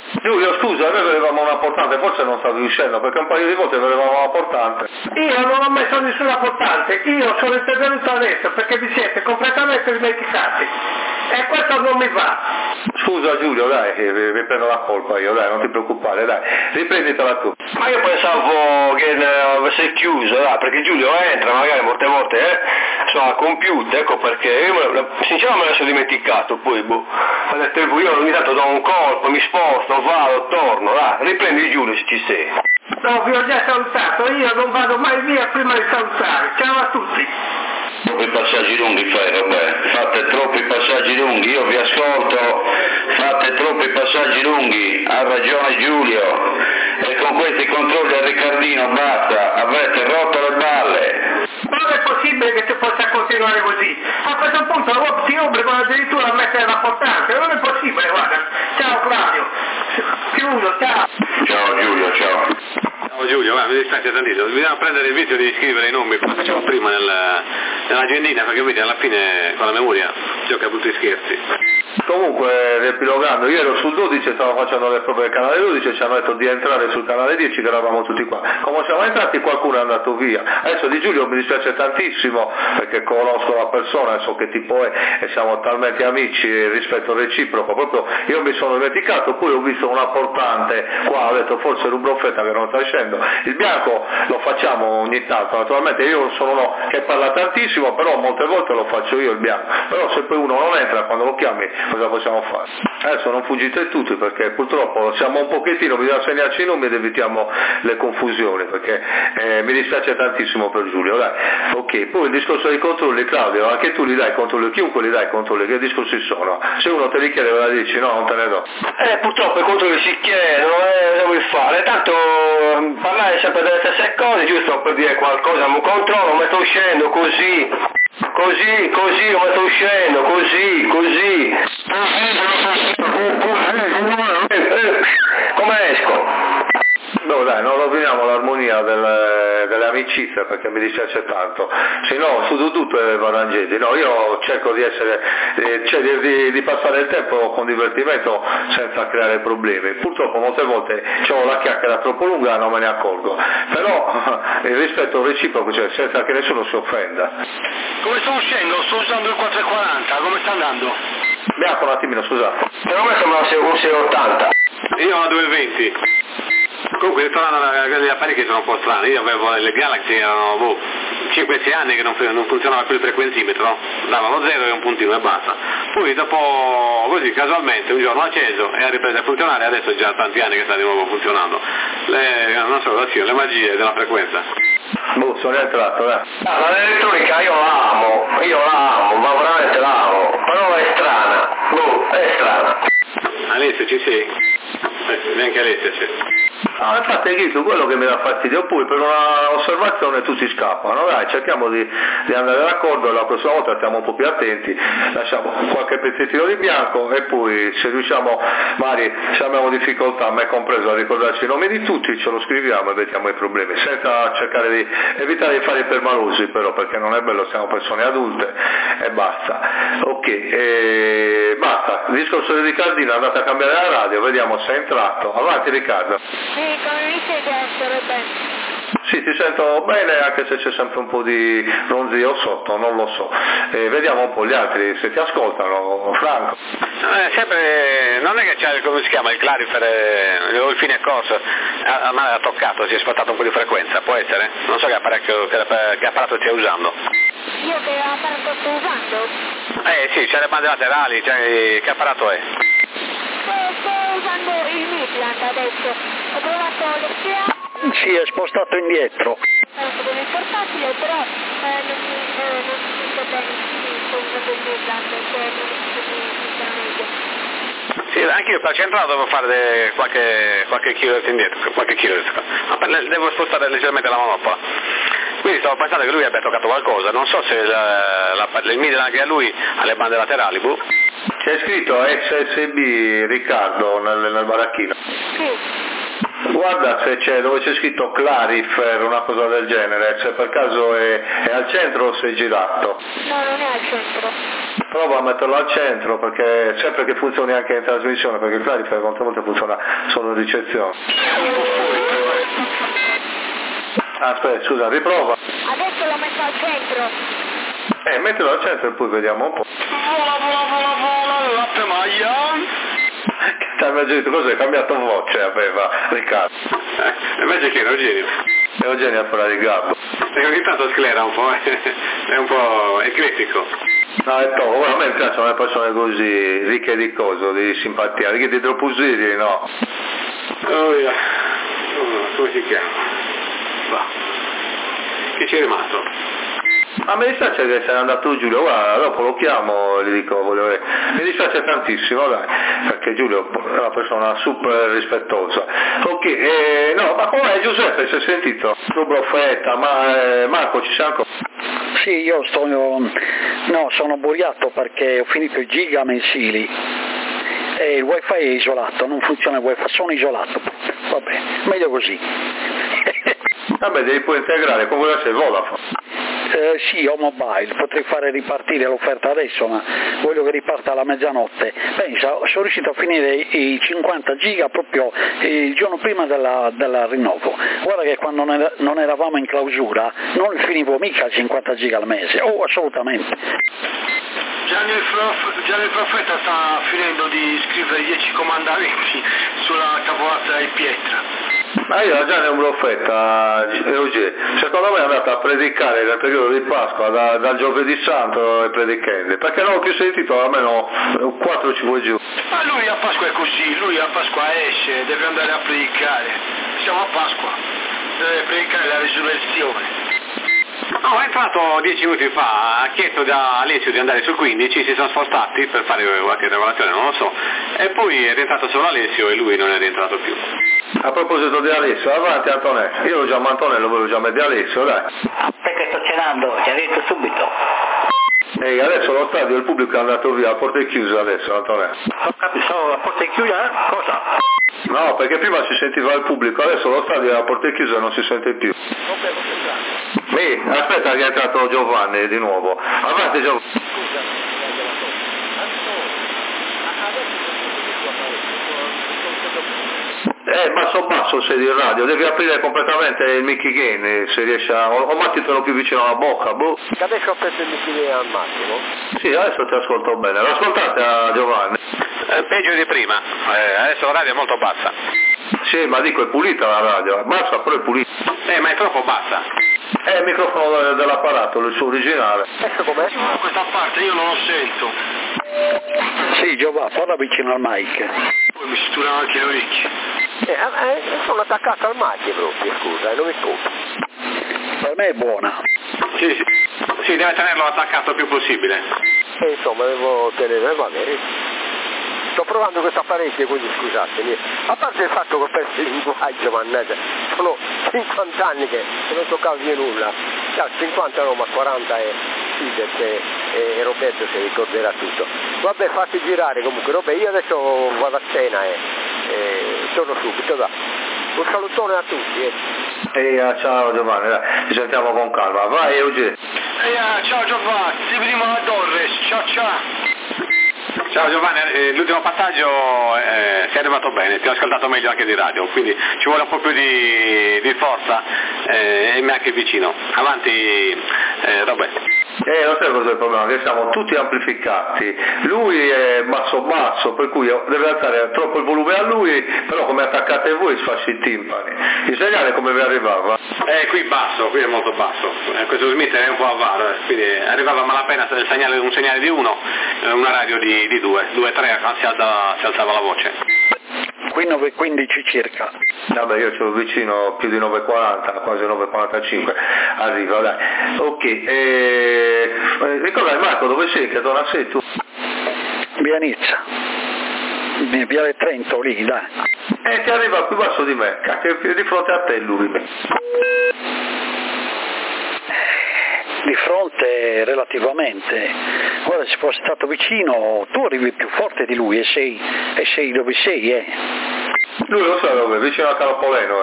Giulio, scusa, noi avevamo una portante, forse non stavi uscendo, perché un paio di volte avevamo una portante. Io non ho messo nessuna portante, io sono intervenuto adesso perché vi siete completamente dimenticati. E questo non mi va. Scusa Giulio, dai, vi prendo la colpa io, dai, non ti preoccupare, dai, riprenditela tu. Ma io pensavo che avesse chiuso, dai, perché Giulio entra, magari molte volte sono al computer, ecco perché io sinceramente me ne sono dimenticato, poi ho detto io ogni tanto do un colpo, mi sposto, vado, torno, dai, riprendi Giulio se ci sei. No, vi ho già salutato, io non vado mai via prima di salutare. Ciao a tutti. Troppi passaggi lunghi fai, Roberto, fate troppi passaggi lunghi, io vi ascolto, fate troppi passaggi lunghi, ha ragione Giulio, e con questi controlli a Riccardino basta, avete rotto le balle. Non è possibile che tu possa continuare così, a questo punto ti obbligano addirittura a mettere la portante, non è possibile, guarda. Ciao Claudio, chiudo, ciao. Ciao Giulio, ciao. Ciao Giulio, mi dispiace tantissimo, dobbiamo prendere il vizio di scrivere i nomi, come facevo prima nell'agendina, perché vedi alla fine con la memoria gioca a tutti scherzi. Comunque, riepilogando, io ero sul 12 e stavo facendo le prove del canale 12 e ci hanno detto di entrare sul canale 10 che eravamo tutti qua. Come siamo entrati qualcuno è andato via. Adesso di Giulio mi dispiace tantissimo perché conosco la persona, so che tipo è e siamo talmente amici e rispetto reciproco, proprio io mi sono dimenticato, poi ho visto una portante qua, ho detto forse era un broffetta che non sta scendendo. Il bianco lo facciamo ogni tanto, naturalmente io sono uno che parla tantissimo, però molte volte lo faccio io il bianco, però se poi uno non entra quando lo chiami cosa possiamo fare? Adesso non fuggite tutti perché purtroppo siamo un pochettino, bisogna segnarci i nomi ed evitiamo le confusioni perché mi dispiace tantissimo per Giulio, dai. Ok, poi il discorso dei controlli, Claudio, anche tu li dai controlli, chiunque li dai controlli, che discorsi sono? Se uno te li chiede ve la dici, no, non te ne do. Purtroppo i controlli si chiedono, cosa vuoi fare? Tanto parlare sempre delle stesse cose, giusto per dire qualcosa, un controllo, ma sto uscendo così, come sto uscendo, così. Come esco? No dai, non roviniamo l'armonia delle amicizie perché mi dispiace tanto, se no su tutto è Varangesi, no, io cerco di essere, di passare il tempo con divertimento senza creare problemi, purtroppo molte volte ho la chiacchiera troppo lunga e non me ne accorgo, però il rispetto reciproco, cioè senza che nessuno si offenda. Come sto uscendo? Sto usando il 440, come sta andando? Bianco un attimino, scusate. Per me sembra un 680. Io ho una 220. Comunque ritornando agli apparecchi sono un po' strani, io avevo le Galaxy, erano 5-6 anni che non funzionava più il frequenzimetro, dava lo 0 e un puntino e basta. Poi dopo così casualmente un giorno ho acceso e ha ripreso a funzionare, adesso è già tanti anni che sta di nuovo funzionando. Non so l'azione, le magie della frequenza. Sono entrato, l'elettronica io la amo, ma veramente la amo, però è strana, è strana. Alessio ci sei? Neanche Alessio c'è. No, infatti Ghito, quello che mi dà fastidio, poi per una osservazione tutti scappano, dai, cerchiamo di andare d'accordo, la prossima volta stiamo un po' più attenti, lasciamo qualche pezzettino di bianco e poi se riusciamo, magari se abbiamo difficoltà, me compreso, a ricordarci i nomi di tutti, ce lo scriviamo e vediamo i problemi, senza cercare di evitare di fare i permalosi però, perché non è bello, siamo persone adulte e basta. Ok, basta, il discorso di Riccardino, andate a cambiare la radio, vediamo se è entrato, avanti Riccardo. Sì, come mi siete essere bene? Sì, ti sento bene anche se c'è sempre un po' di ronzio sotto, non lo so. Vediamo un po' gli altri se ti ascoltano, Franco. Sempre, non è che c'è, come si chiama, il clarifer o il fine corso, a me ha toccato, si è spostato un po' di frequenza, può essere? Non so che apparato stia usando. Io che apparato sto usando? Sì, c'è le bande laterali, che apparato è? Sto usando il Midland adesso, ho provato l'FCA. Si è spostato indietro. Con il portatile, però non mi sento bene, sto usando il Midland, cioè non mi meglio. Sì, anche io per centrale devo fare qualche kilohertz indietro, devo spostare leggermente la manopola. Quindi stavo pensando che lui abbia toccato qualcosa, non so se il Midland che ha lui ha le bande laterali, C'è scritto SSB Riccardo nel baracchino. Sì. Guarda se c'è, dove c'è scritto Clarifer, una cosa del genere, se per caso è al centro o se è girato. No, non è al centro. Prova a metterlo al centro, perché sempre che funzioni anche in trasmissione, perché Clarify molte volte funziona solo in ricezione. Aspetta, scusa, riprova. Adesso l'ho messo al centro. Mettilo al centro e poi vediamo un po'. Vola, latte maglia. Ti ha immaginito cos'è? Cambiato voce aveva Riccardo. Invece che era Eugenio. Eugenio a parlare di Gabbo. Perché ogni tanto sclera un po', è un po' eclettico. No, è togo, a me piacciono le persone così ricche di coso, di simpatia, ricche di idropositi, no? Oh, yeah. Come si chiama? Va. Chi ci è rimasto? A me dispiace che se n'è andato Giulio, guarda, dopo lo chiamo e gli dico, mi dispiace tantissimo, dai, perché Giulio è una persona super rispettosa. Ok, no, ma com'è Giuseppe, si è sentito? Tu Brofetta, ma Marco ci sei ancora? Sì, io sono buriato perché ho finito i giga mensili e il wifi è isolato, non funziona il wifi, sono isolato, vabbè, meglio così. Vabbè, devi poi integrare, come vuoi essere Vodafone. Sì, ho mobile, potrei fare ripartire l'offerta adesso, ma voglio che riparta alla mezzanotte. Pensa, sono riuscito a finire i 50 giga proprio il giorno prima della rinnovo. Guarda che quando non eravamo in clausura non li finivo mica a 50 giga al mese, assolutamente. Gianni il Profeta sta finendo di scrivere 10 comandamenti sulla cavolata di pietra. Ma io già ne un Brofetta, secondo me è andato a predicare nel periodo di Pasqua, dal giovedì santo e predicando, perché non ho più sentito almeno 4-5 giorni. Ma lui a Pasqua è così, lui a Pasqua esce, deve andare a predicare, siamo a Pasqua, deve predicare la risurrezione. No, è entrato 10 minuti fa, ha chiesto da Alessio di andare sul 15, si sono spostati per fare qualche regolazione, non lo so, e poi è rientrato solo Alessio e lui non è rientrato più. A proposito di Alessio, avanti Antonello, io lo chiamo Antonello, voi lo chiamate Alessio, dai. Perché sto cenando, ti ha detto subito. Ehi, adesso lo stadio, il pubblico è andato via, a porte chiuse adesso, Antonello. Ho capito, a porte chiuse, cosa? No, perché prima si sentiva il pubblico, adesso lo stadio è a porte chiuse e non si sente più. Aspetta che è entrato Giovanni di nuovo. Avanti Giovanni. Basso sei di radio, devi aprire completamente il Mickey Gain se riesci o mattitelo più vicino alla bocca, boh. Adesso ho preso il Mickey Gain al massimo. Sì, adesso ti ascolto bene, l'ascoltate a Giovanni. Peggio di prima, adesso la radio è molto bassa. Sì, ma dico è pulita la radio, bassa però è pulita. Ma è troppo bassa. È il microfono dell'apparato, il suo originale. Ecco com'è? Questa parte io non lo sento. Sì, Giovanni, parla vicino al mic. Poi mi sturano anche le orecchie. Sono attaccato al mic proprio, scusa, non mi scopo. Per me è buona. Sì, deve tenerlo attaccato il più possibile. Insomma, devo tenere, va bene. Sto provando questo apparecchio, quindi scusatemi. A parte il fatto che ho perso il linguaggio, mannaggia, sono 50 anni che non toccavo più nulla. 50 no, ma 40 sì, perché Roberto si ricorderà tutto. Vabbè, fatti girare comunque. Vabbè, io adesso vado a cena e torno subito, va. Un salutone a tutti. Ciao Giovanni, dai, ci sentiamo con calma. Vai Eugenio. Ciao Giovanni, si vediamo a Torres, ciao. Ciao Giovanni, l'ultimo passaggio sei arrivato bene, ti ho ascoltato meglio anche di radio, quindi ci vuole un po' più di forza e mi anche vicino. Avanti Roberto. Lo sai cos'è il problema? Che siamo tutti amplificati, lui è basso, per cui deve alzare troppo il volume a lui, però come attaccate voi sfasci i timpani. Il segnale come vi arrivava? Qui basso, qui è molto basso, questo Smith è un po' avaro, quindi arrivava a malapena un segnale di 1, una radio di 2, 2-3 si alzava la voce. Qui 9.15 circa. Vabbè, io ce l'ho vicino più di 9.40, quasi 9.45, arriva, dai. Ok, ricordai Marco, dove sei? Che zona sei tu? Via Nizza, Viale Trento, lì, dai. Ti arriva più basso di me, cacchio, di fronte a te lui. Di fronte relativamente, guarda, se fossi stato vicino tu arrivi più forte di lui e sei dove sei, Lui lo sa dove, vicino a Calopoleno,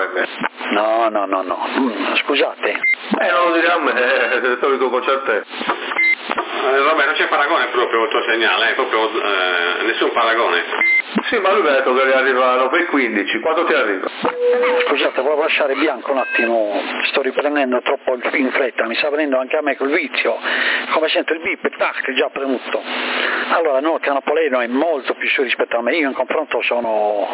No, scusate. Non lo dire a me, te lo dico con certezza. Vabbè, non c'è paragone proprio il tuo segnale, proprio nessun paragone. Sì, ma lui mi ha detto che gli arriva 9:15, quanto ti arriva? Scusate, volevo lasciare bianco un attimo, sto riprendendo troppo in fretta, mi sta venendo anche a me col vizio, come sento il bip, tac, già premuto. Allora no, Canapoleno è molto più su rispetto a me, io in confronto sono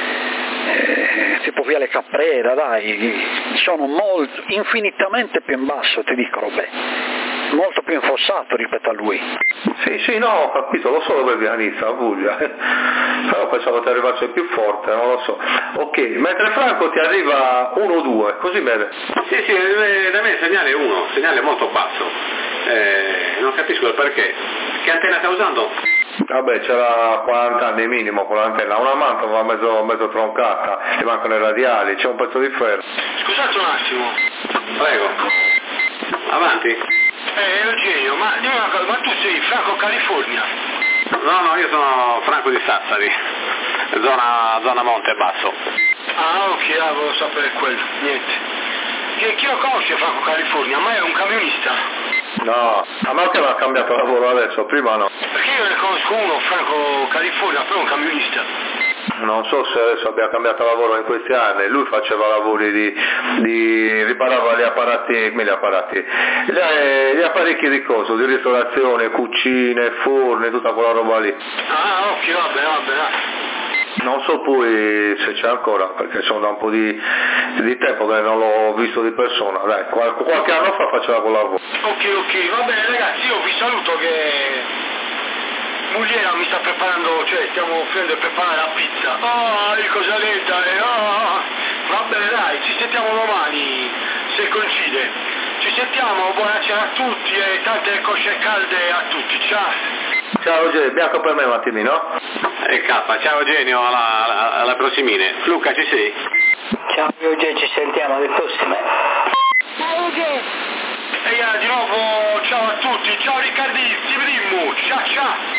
tipo Viale Caprera, dai, sono molto, infinitamente più in basso, ti dico Robè, molto più infossato rispetto a lui. Sì, no, ho capito, lo so dove pianista, a Puglia, però pensavo ti arrivasse più forte, non lo so. Ok, mentre Franco ti arriva 1-2, così bene? Sì, da me il segnale è 1, segnale molto basso, non capisco il perché. Che antenna sta usando? Vabbè, c'era 40 anni minimo con l'antenna, una manta va mezzo troncata, gli mancano i radiali, c'è un pezzo di ferro. Scusate un attimo. Prego. Avanti. Eugenio, ma dimmi una cosa, ma tu sei Franco California? No, io sono Franco di Sassari, zona Monte Basso. Ah, ok, volevo sapere quello, niente. Chi lo conosce Franco California? Ma è un camionista? No, a me che aveva cambiato lavoro adesso, prima no. Perché io ne conosco uno, Franco California, però è un camionista. Non so se adesso abbia cambiato lavoro in questi anni, lui faceva lavori riparava gli apparati, gli apparecchi di coso, di ristorazione, cucine, forni, tutta quella roba lì. Ah, ok, vabbè. Non so poi se c'è ancora, perché sono da un po' di tempo che non l'ho visto di persona, dai, qualche anno fa faceva quel lavoro. Ok, va bene ragazzi, io vi saluto che Mugliera mi sta preparando, cioè stiamo finendo di preparare la pizza. Il cosaletta, va bene dai, ci sentiamo domani, se coincide. Ci sentiamo, buonasera a tutti e tante cosce calde a tutti, ciao. Ciao Eugenio, bianco per me un attimino. Ciao Eugenio, alla prossimine. Luca, ci sei? Ciao Eugenio, ci sentiamo alle prossime. Ciao Eugenio. E di nuovo ciao a tutti, ciao Riccardini, ci vediamo, ciao.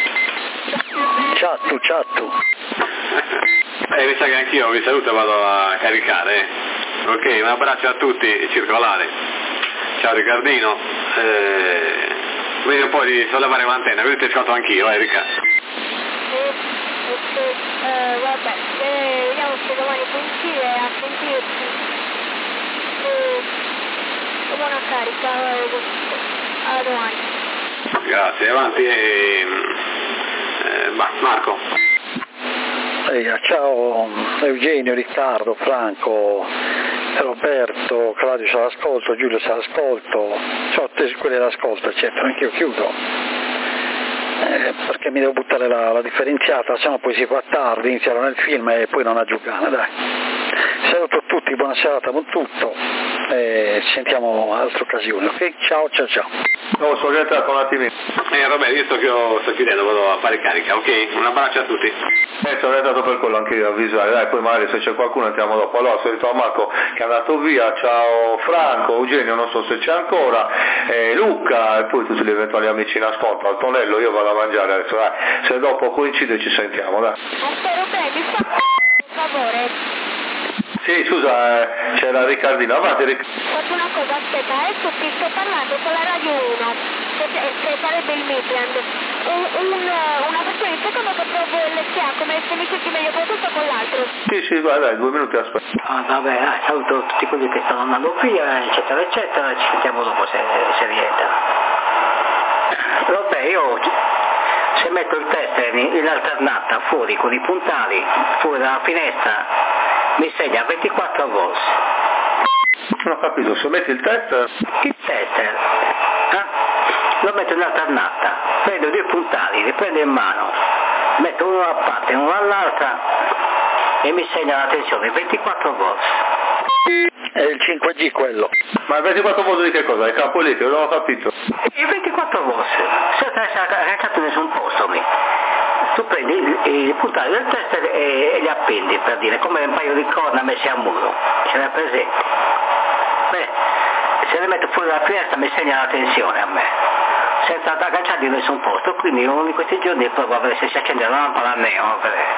Ciao. Mi sa che anch'io vi saluto e vado a caricare. Ok, un abbraccio a tutti, circolare. Ciao Riccardino. Vedi un po' di sollevare l'antenna, così ti ascolto anch'io, Riccardo. Vabbè, vediamo se domani coincide a sentirci. Buona carica, a domani. Grazie, avanti. Marco. Ciao Eugenio, Riccardo, Franco, Roberto, Claudio c'è all'ascolto, Giulio c'è all'ascolto, ciao a tutti quelli all'ascolto, eccetera, anch'io chiudo. Perché mi devo buttare la differenziata, se no poi si fa tardi, iniziano nel film e poi non a giocare, dai. Saluto a tutti, buona serata con tutto e ci sentiamo in altre occasioni, ok? Ciao. No, sono rientrato un attimino. Roberto, io sto chiudendo, vado a fare carica, ok? Un abbraccio a tutti. Sono rientrato per quello anche io a avvisare, dai, poi magari se c'è qualcuno entriamo dopo. Allora, solito a Marco che è andato via, ciao Franco, Eugenio non so se c'è ancora, Luca e poi tutti gli eventuali amici in ascolto, Antonello, io vado a mangiare adesso, dai, se dopo coincide ci sentiamo, dai. Spero bene, per favore. Sì, scusa, c'era Riccardino, avanti Faccio una cosa, aspetta, adesso ti sto parlando con la Radio 1, che sarebbe il Midland, una versione secondo che provo LCA, come se mi senti meglio tutto con l'altro. Sì, dai, 2 minuti aspetta. Vabbè, saluto tutti quelli che stanno andando via, eccetera, ci sentiamo dopo se rientra. Vabbè, io se metto il tester in alternata fuori con i puntali, fuori dalla finestra, mi segna 24 volts. Non ho capito, se metti il tester? Il tester, lo metto in alternata, prendo 2 puntali, li prendo in mano, metto uno da una parte e uno dall'altra e mi segna la tensione 24 volts. È il 5G quello. Ma il 24 volts di che cosa? Il campo elettrico, non ho capito. Il 24 volts, senza essere caricato in nessun posto lì. Tu prendi i puntali del tester e li appendi, per dire, come un paio di corna messi a muro, ce l'hai presente? Beh, se le metto fuori dalla finestra mi segna la tensione a me, senza agganciarli in nessun posto, quindi uno di questi giorni provo a vedere se si accende la lampada a neon.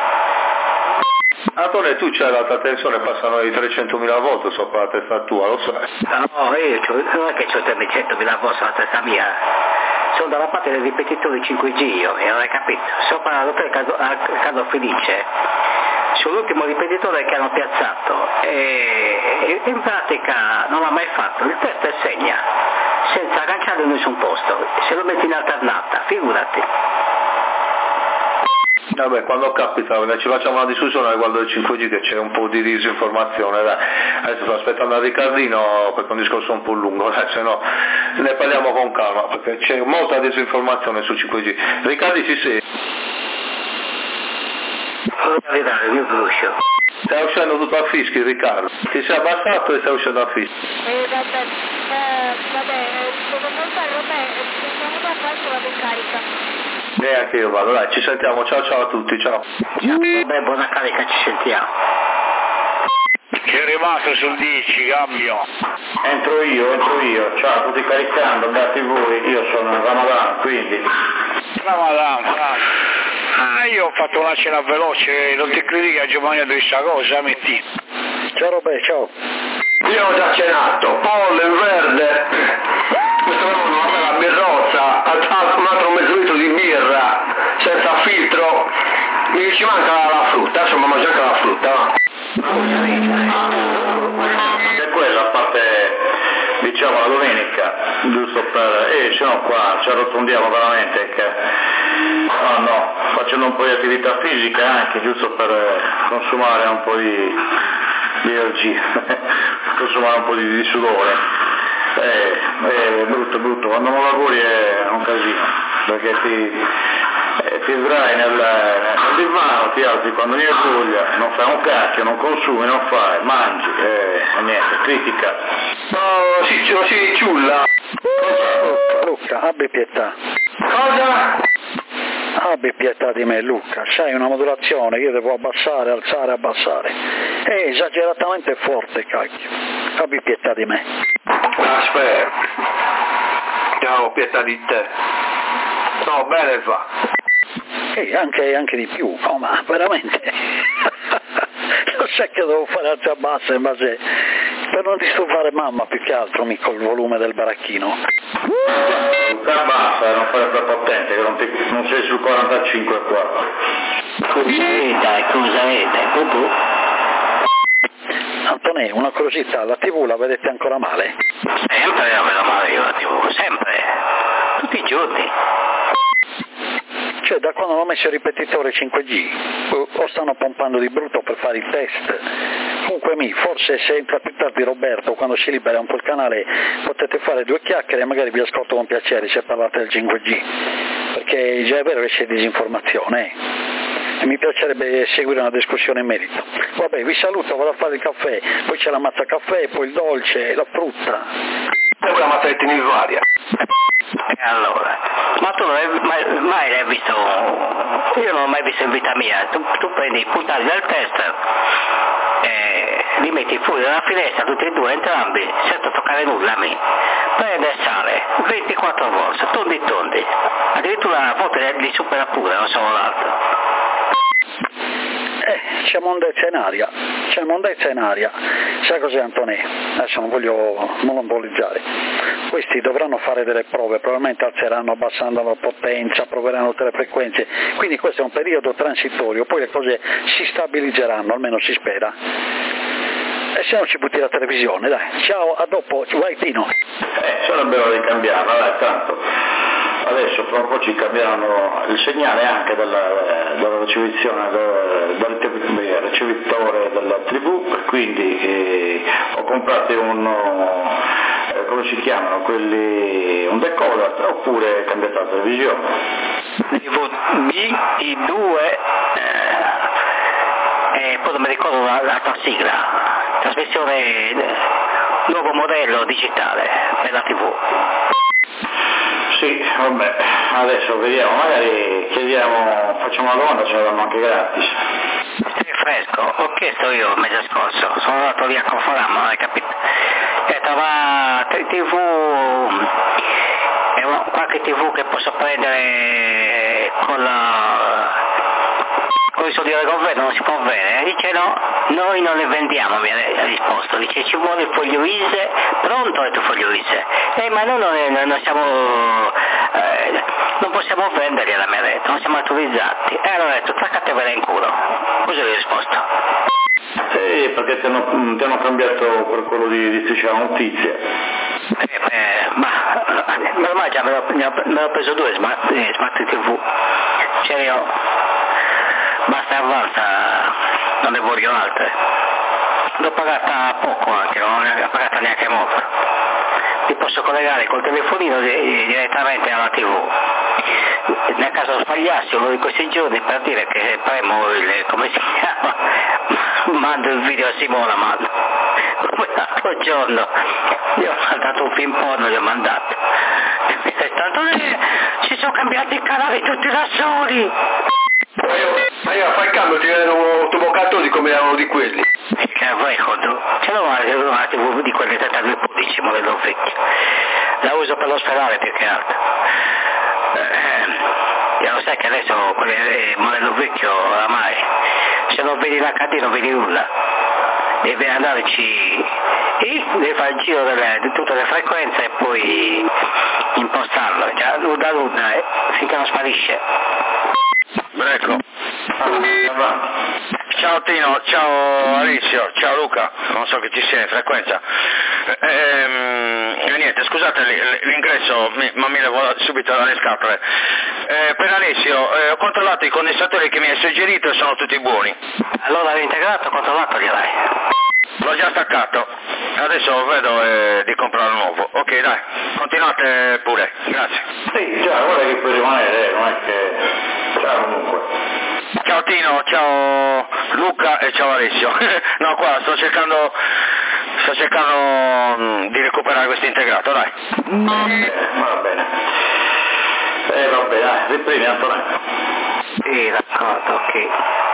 Antonio, tu c'hai l'alta tensione, passano i 300.000 volt sopra la testa tua, lo sai? No, io non è che ho 300.000 volt sulla testa mia, sono dalla parte dei ripetitori 5G io, hai capito? Sopra il dottor Riccardo Felice, sull'ultimo ripetitore che hanno piazzato, e in pratica non l'ha mai fatto, il test è segna, senza agganciare in nessun posto, se lo metti in alternata, figurati. Vabbè, quando capita, ci facciamo una discussione riguardo del 5G che c'è un po' di disinformazione, dai. Adesso sto aspettando a Riccardino perché è un discorso un po' lungo, se no ne parliamo con calma, perché c'è molta disinformazione sul 5G. Riccardi, ci sei? Stai uscendo tutto a fischi, Riccardo. Ti sei abbassato e stai uscendo a fischi. Vabbè, secondo me sentiamo da parte, vado in carica. Anche io vado, dai, ci sentiamo, ciao a tutti, ciao. Vabbè, buona carica, ci sentiamo. Che è rimasto sul 10, cambio. Entro io, ciao, tutti caricando, beati voi, io sono in Ramadan, quindi. Ramadan. Io ho fatto una cena veloce, non ti credi che a Giovanni ho questa cosa, metti. Ciao Robè, ciao. Io ho già cenato, pollo in verde, mi trovano una bella birrozza, un altro mezzo litro di birra, senza filtro, ci manca la frutta, adesso mi mangio anche la frutta, va? E quella a parte, diciamo, la domenica, giusto per, se no qua ci arrotondiamo veramente, che, no, facendo un po' di attività fisica anche, giusto per consumare un po' di energia, consumare un po' di sudore. È brutto, quando non lavori è un casino, perché ti sdrai nel divano, ti alzi quando viene voglia, non fai un cacchio, non consumi, non fai, mangi, e niente, critica. No, si ciulla. Luca, abbi pietà. Cosa? Abbi pietà di me, Luca, c'hai una modulazione, io devo abbassare, alzare, abbassare. È esageratamente forte, cacchio. Abbi pietà di me. Aspetta, ho pietà di te. No, bene fa. Anche di più, no, ma veramente. Lo sai che devo fare alza e bassa in base per non disturbare mamma più che altro, mica il volume del baracchino. Basta, non fare prepotente, che non sei sul 45 qua. Cosa vede, Cucù? Antonè, una curiosità, la TV la vedete ancora male? Sempre la vedo male io la TV, sempre, tutti i giorni. Cioè, da quando hanno messo il ripetitore 5G, o stanno pompando di brutto per fare il test. Comunque forse se entra più tardi Roberto, quando si libera un po' il canale, potete fare due chiacchiere e magari vi ascolto con piacere se parlate del 5G, perché già è vero che c'è disinformazione, e mi piacerebbe seguire una discussione in merito. Vabbè, vi saluto, vado a fare il caffè, poi c'è la mazza caffè, poi il dolce, la frutta. E una mazzettina in varia. E allora, ma tu non hai mai visto, io non ho mai visto in vita mia, tu prendi i puntali del test e li metti fuori dalla finestra tutti e due, entrambi, senza toccare nulla a me, prende e sale, 24 volte, tondi, addirittura a volte li supera pure, non solo l'altro. C'è mondezza in aria, sai cos'è Antonè? Adesso non voglio monopolizzare, questi dovranno fare delle prove, probabilmente alzeranno, abbassando la potenza, proveranno tutte le frequenze, quindi questo è un periodo transitorio, poi le cose si stabilizzeranno, almeno si spera. E se no ci butti la televisione, dai, ciao, a dopo, vai Tino. Sarebbero di cambiarla, dai, tanto. Adesso fra un po' ci cambieranno il segnale anche dalla ricevizione del ricevitore della TV, quindi ho comprato come si chiamano quelli, un decoder, oppure cambiato la televisione. I2 e poi non mi ricordo la tua sigla, trasmissione nuovo modello digitale per la TV. Sì, vabbè, adesso vediamo, magari facciamo una domanda, ce la danno anche gratis. Sei fresco, ho chiesto io il mese scorso, sono andato via con Forama, non hai capito? Ma TV, qualche TV che posso prendere con con i soldi del governo non si può vendere, dice no, noi non le vendiamo, mi ha risposto, dice ci vuole il foglio ISE, pronto, ho detto foglio ISE, ma noi non siamo, non possiamo vendergliela, mi ha detto, non siamo autorizzati, e allora ho detto taccatevela in culo, così ho risposto. Sì, perché ti hanno cambiato per quello di Striscia la Notizia. Ma ormai già me l'ho preso 2 smart TV, cioè io basta e avanza, non ne voglio altre, l'ho pagata poco anche, non l'ho pagata neanche molto, ti posso collegare col telefonino direttamente alla TV, nel caso sbagliassi uno di questi giorni per dire che premo come si chiama, mando il video a Simona, mando come l'altro giorno gli ho mandato un film porno, gli ho mandato, tanto si sono cambiati i canali tutti da soli. Ma io a fare il cambio ti vedo un tubocattoni come erano di quelli. Che record, ce l'ho una TV di quelle 32 pollici, modello vecchio, la uso per l'ospedale più che altro. Lo sai che adesso quelle modello vecchio oramai, se non vedi l'HD non vedi nulla, devi andarci, devi fare il giro di tutte le frequenze e poi impostarlo, già l'una finché non sparisce. Ecco. Ciao Tino, ciao Alessio, ciao Luca, non so che ci sia in frequenza. Niente, scusate l'ingresso, ma mi levo subito dalle scatole. Per Alessio, ho controllato i condensatori che mi hai suggerito e sono tutti buoni. Allora l'integrato controllato direi. L'ho già staccato, adesso vedo di comprare un nuovo. Ok dai, continuate pure, grazie. Sì, già, guarda che puoi rimanere, non è che... Ciao comunque. Ciao Tino, ciao Luca e ciao Alessio. No, qua sto cercando di recuperare questo integrato, dai. Va bene. Vabbè, dai, riprendi Antonello. Sì, d'accordo, ok.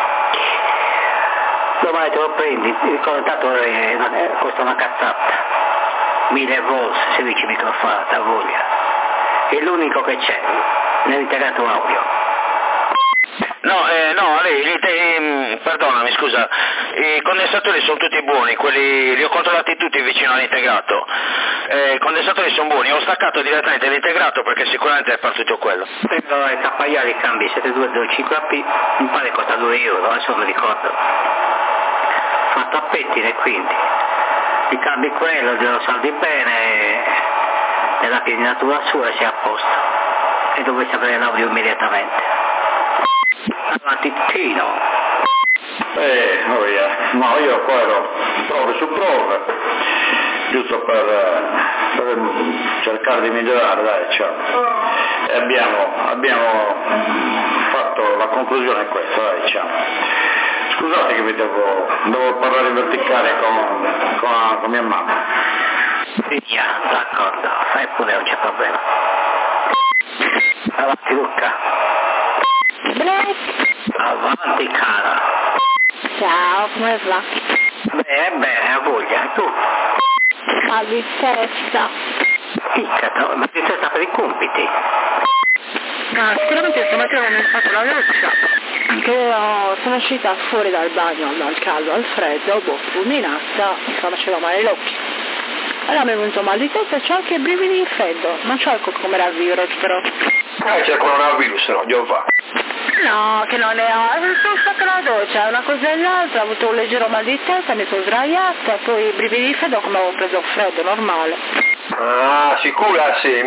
Domani te lo prendi, il contatto costa una cazzata. 1000 volts, 16 microfarad, a voglia. È l'unico che c'è nell'integrato audio. No, perdonami, scusa, i condensatori sono tutti buoni, quelli li ho controllati tutti vicino all'integrato, i condensatori sono buoni, ho staccato direttamente l'integrato perché sicuramente è partito quello. Prendo i cappaiali, cambi 7225AP, mi pare costa 2 euro, adesso non mi ricordo, fatto a pettine quindi, ti cambi quello, lo saldi bene, nella piedinatura sua e sei a posto, e dovresti avere l'audio immediatamente. Avanti Tino. No, io qua ero prove su prove, giusto per cercare di migliorare, dai, ciao. E abbiamo fatto, la conclusione è questa, dai, ciao. Scusate che vi devo parlare in verticale con mia mamma. Via, d'accordo, fai pure, non c'è problema. Avanti Luca. Avanti cara. Ciao, come va? Bene, a voglia, tu? Mal di testa. Piccato, ma di testa per i compiti? Sicuramente stamattina non mi ho fatto la doccia. Anche io sono uscita fuori dal bagno, dal caldo, al freddo, fulminata, mi faceva male l'occhio. Allora mi è venuto mal di testa e c'ho anche brividi in freddo, non c'ho il coronavirus però. C'è il coronavirus, no, io va. No, che non ne ho, sono stata la doccia, una cosa e l'altra, ho avuto un leggero mal di testa, mi sono sdraiata, poi i brividi di freddo come avevo preso freddo, normale. Ah, sicura sì,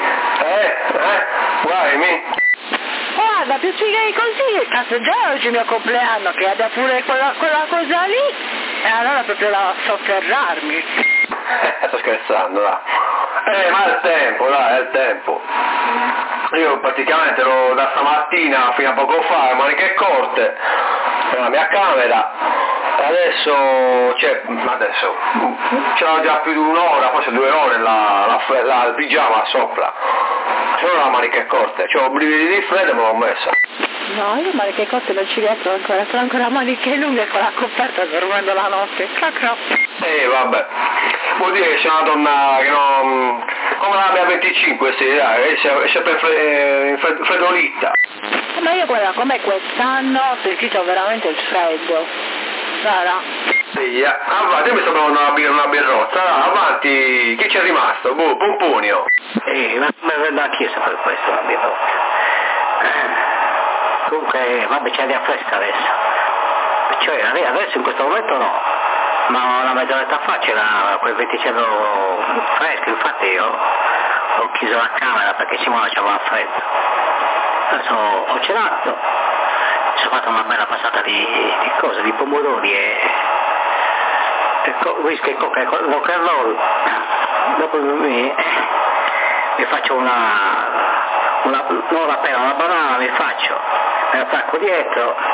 Guai, Guarda, più sfiga di così, cazzo già oggi è il mio compleanno, che abbia pure quella cosa lì, e allora proprio la sotterrarmi. Sto scherzando, dai. Ma è il tempo, dai, è il tempo. Io praticamente ero da stamattina fino a poco fa, maniche corte, nella mia camera, e adesso c'era già più di un'ora, forse 2 ore il pigiama sopra. C'era la maniche corte, c'ho brividi di freddo e me l'ho messa. No, io maniche corte non ci riesco ancora, sono ancora maniche lunghe con la coperta dormendo la notte. Cacro. Vabbè. Vuol dire che sei una donna che non... come la mia 25, sì, dai, è sempre freddolita. Ma io guarda, come quest'anno ho sentito veramente il freddo. Sara? Sì, avanti, io mi sembra una birrozza, avanti, chi c'è rimasto? Pomponio. Ma vengo a chiesa per questo, una birrozza. Comunque, vabbè, c'è aria fresca adesso. Cioè, adesso in questo momento no, ma una mezz'oretta fa c'era quel venticello fresco, infatti io ho chiuso la camera perché Simona c'aveva freddo. Adesso ho cenato, mi sono fatto una bella passata di pomodori e whisky e coca e rock and roll. Dopo mi faccio non la pera, una banana mi faccio, me la attacco dietro